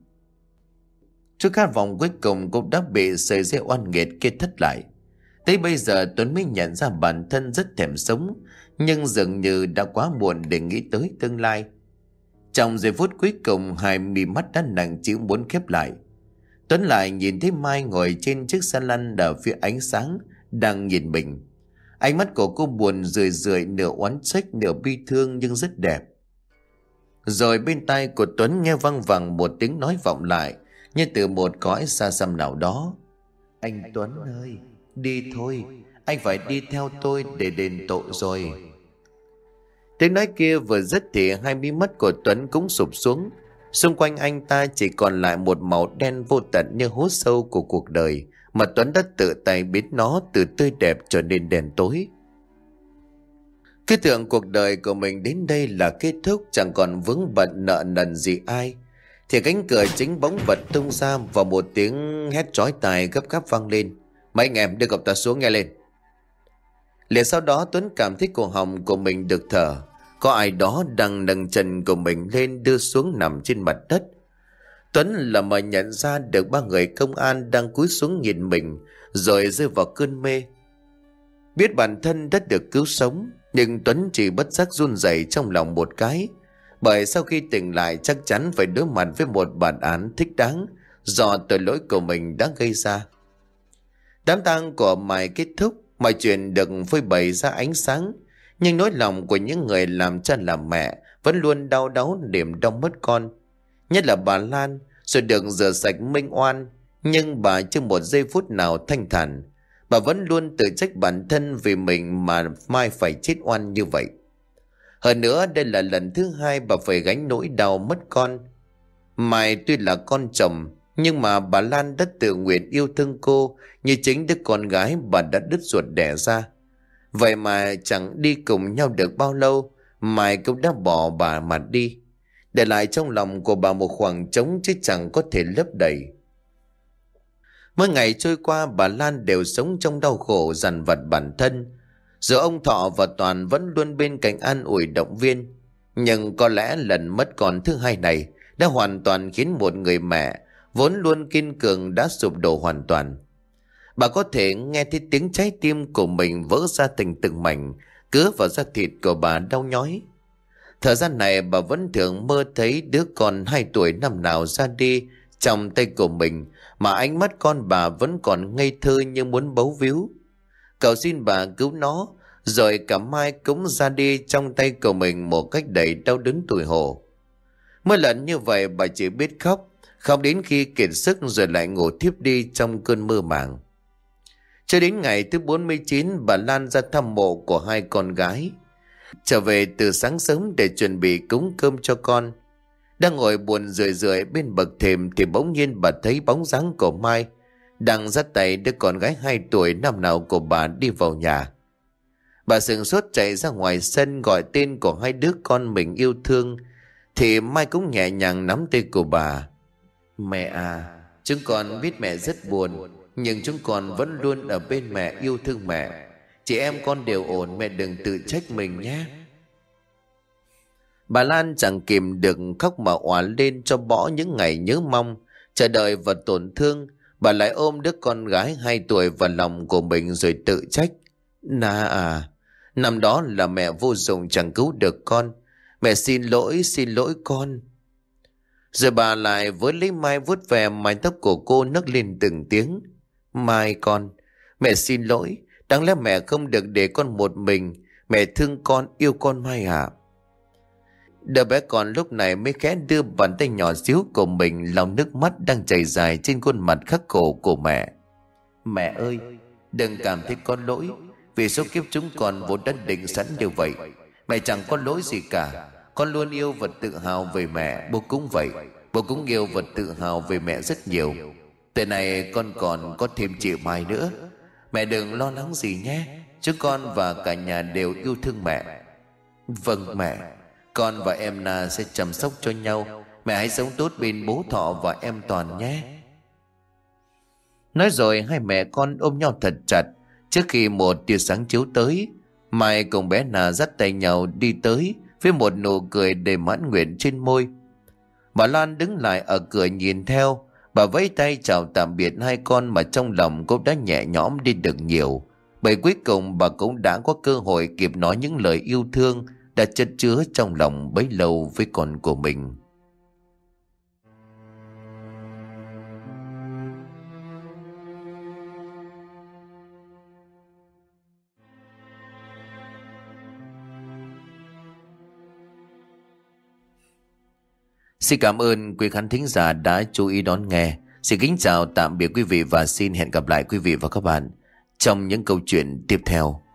Speaker 1: Chút khát vọng cuối cùng cũng đã bị sợi dây oan nghiệt kia thắt lại. Tới bây giờ Tuấn mới nhận ra bản thân rất thèm sống, nhưng dường như đã quá muộn để nghĩ tới tương lai. Trong giây phút cuối cùng, hai mí mắt đã nặng trĩu muốn khép lại. Tuấn lại nhìn thấy Mai ngồi trên chiếc xe lăn ở phía ánh sáng, đang nhìn mình. Ánh mắt của cô buồn rười rượi, nửa oán trách nửa bi thương nhưng rất đẹp. Rồi bên tai của Tuấn nghe văng vẳng một tiếng nói vọng lại, như từ một cõi xa xăm nào đó. Anh Tuấn ơi, đi thôi, anh phải đi theo tôi để đền tội rồi. Tiếng nói kia vừa dứt thì hai mí mắt của Tuấn cũng sụp xuống. Xung quanh anh ta chỉ còn lại một màu đen vô tận như hố sâu của cuộc đời, mà Tuấn đã tự tay biến nó từ tươi đẹp trở nên đen tối. Cứ tưởng cuộc đời của mình đến đây là kết thúc, chẳng còn vướng bận nợ nần gì ai, thì cánh cửa chính bỗng bật tung ra và một tiếng hét chói tai gấp gáp vang lên. Mấy anh em đưa cậu ta xuống nghe lên. Liền sau đó Tuấn cảm thấy cổ họng của mình được thở. Có ai đó đang nâng chân của mình lên đưa xuống nằm trên mặt đất. Tuấn là mà nhận ra được ba người công an đang cúi xuống nhìn mình, rồi rơi vào cơn mê. Biết bản thân đã được cứu sống, nhưng Tuấn chỉ bất giác run rẩy trong lòng một cái, bởi sau khi tỉnh lại chắc chắn phải đối mặt với một bản án thích đáng do tội lỗi của mình đã gây ra. Đám tang của Mai kết thúc, mọi chuyện được phơi bày ra ánh sáng, nhưng nỗi lòng của những người làm cha làm mẹ vẫn luôn đau đáu niềm đau mất con. Nhất là bà Lan, rồi được rửa sạch minh oan, nhưng bà chưa một giây phút nào thanh thản. Bà vẫn luôn tự trách bản thân vì mình mà Mai phải chết oan như vậy. Hơn nữa đây là lần thứ hai bà phải gánh nỗi đau mất con. Mai tuy là con chồng, nhưng mà bà Lan đã tự nguyện yêu thương cô như chính đứa con gái bà đã đứt ruột đẻ ra. Vậy mà chẳng đi cùng nhau được bao lâu, Mai cũng đã bỏ bà mà đi, để lại trong lòng của bà một khoảng trống chứ chẳng có thể lấp đầy. Mỗi ngày trôi qua, bà Lan đều sống trong đau khổ dằn vặt bản thân. Giờ ông Thọ và Toàn vẫn luôn bên cạnh an ủi động viên. Nhưng có lẽ lần mất con thứ hai này đã hoàn toàn khiến một người mẹ vốn luôn kiên cường đã sụp đổ hoàn toàn. Bà có thể nghe thấy tiếng trái tim của mình vỡ ra thành từng mảnh, cứa vào da thịt của bà đau nhói. Thời gian này bà vẫn thường mơ thấy đứa con 2 tuổi năm nào ra đi trong tay của mình, mà ánh mắt con bà vẫn còn ngây thơ như muốn bấu víu. Cầu xin bà cứu nó, rồi cả Mai cũng ra đi trong tay của mình một cách đầy đau đớn tủi hổ. Mỗi lần như vậy bà chỉ biết khóc, khóc đến khi kiệt sức rồi lại ngủ thiếp đi trong cơn mơ màng. Cho đến ngày thứ 49, bà Lan ra thăm mộ của hai con gái. Trở về từ sáng sớm để chuẩn bị cúng cơm cho con. Đang ngồi buồn rười rượi bên bậc thềm thì bỗng nhiên bà thấy bóng dáng của Mai đang dắt tay đứa con gái 2 tuổi năm nào của bà đi vào nhà. Bà sửng sốt chạy ra ngoài sân gọi tên của hai đứa con mình yêu thương, thì Mai cũng nhẹ nhàng nắm tay của bà. Mẹ à, chúng con biết mẹ rất buồn, nhưng chúng con vẫn luôn ở bên mẹ, yêu thương mẹ. Chị em con đều ổn, mẹ đừng tự trách mình nhé. Bà Lan chẳng kìm được khóc mà òa lên cho bỏ những ngày nhớ mong, chờ đợi và tổn thương. Bà lại ôm đứa con gái 2 tuổi vào lòng của mình rồi tự trách. Na à, năm đó là mẹ vô dụng chẳng cứu được con. Mẹ xin lỗi con. Rồi bà lại với lấy Mai vuốt về mái tóc của cô, nấc lên từng tiếng. Mai con, mẹ xin lỗi. Đáng lẽ mẹ không được để con một mình. Mẹ thương con, yêu con Mai à. Đứa bé con lúc này mới khẽ đưa bàn tay nhỏ xíu của mình lau nước mắt đang chảy dài trên khuôn mặt khắc khổ của mẹ. Mẹ ơi, đừng cảm thấy có lỗi, vì số kiếp chúng con vốn đã định sẵn như vậy. Mẹ chẳng có lỗi gì cả. Con luôn yêu và tự hào về mẹ. Bố cũng vậy. Bố cũng yêu và tự hào về mẹ rất nhiều. Từ này con còn có thêm chị Mai nữa. Mẹ đừng lo lắng gì nhé. Chúng con và cả nhà đều yêu thương mẹ. Vâng mẹ, con và em Na sẽ chăm sóc cho nhau. Mẹ hãy sống tốt bên bố Thọ và em Toàn nhé. Nói rồi hai mẹ con ôm nhau thật chặt. Trước khi một tia sáng chiếu tới, Mai cùng bé Na dắt tay nhau đi tới với một nụ cười đầy mãn nguyện trên môi. Bà Lan đứng lại ở cửa nhìn theo. Bà vẫy tay chào tạm biệt hai con mà trong lòng cũng đã nhẹ nhõm đi được nhiều. Bởi cuối cùng bà cũng đã có cơ hội kịp nói những lời yêu thương đã chất chứa trong lòng bấy lâu với con của mình. Xin cảm ơn quý khán thính giả đã chú ý đón nghe. Xin kính chào tạm biệt quý vị và xin hẹn gặp lại quý vị và các bạn trong những câu chuyện tiếp theo.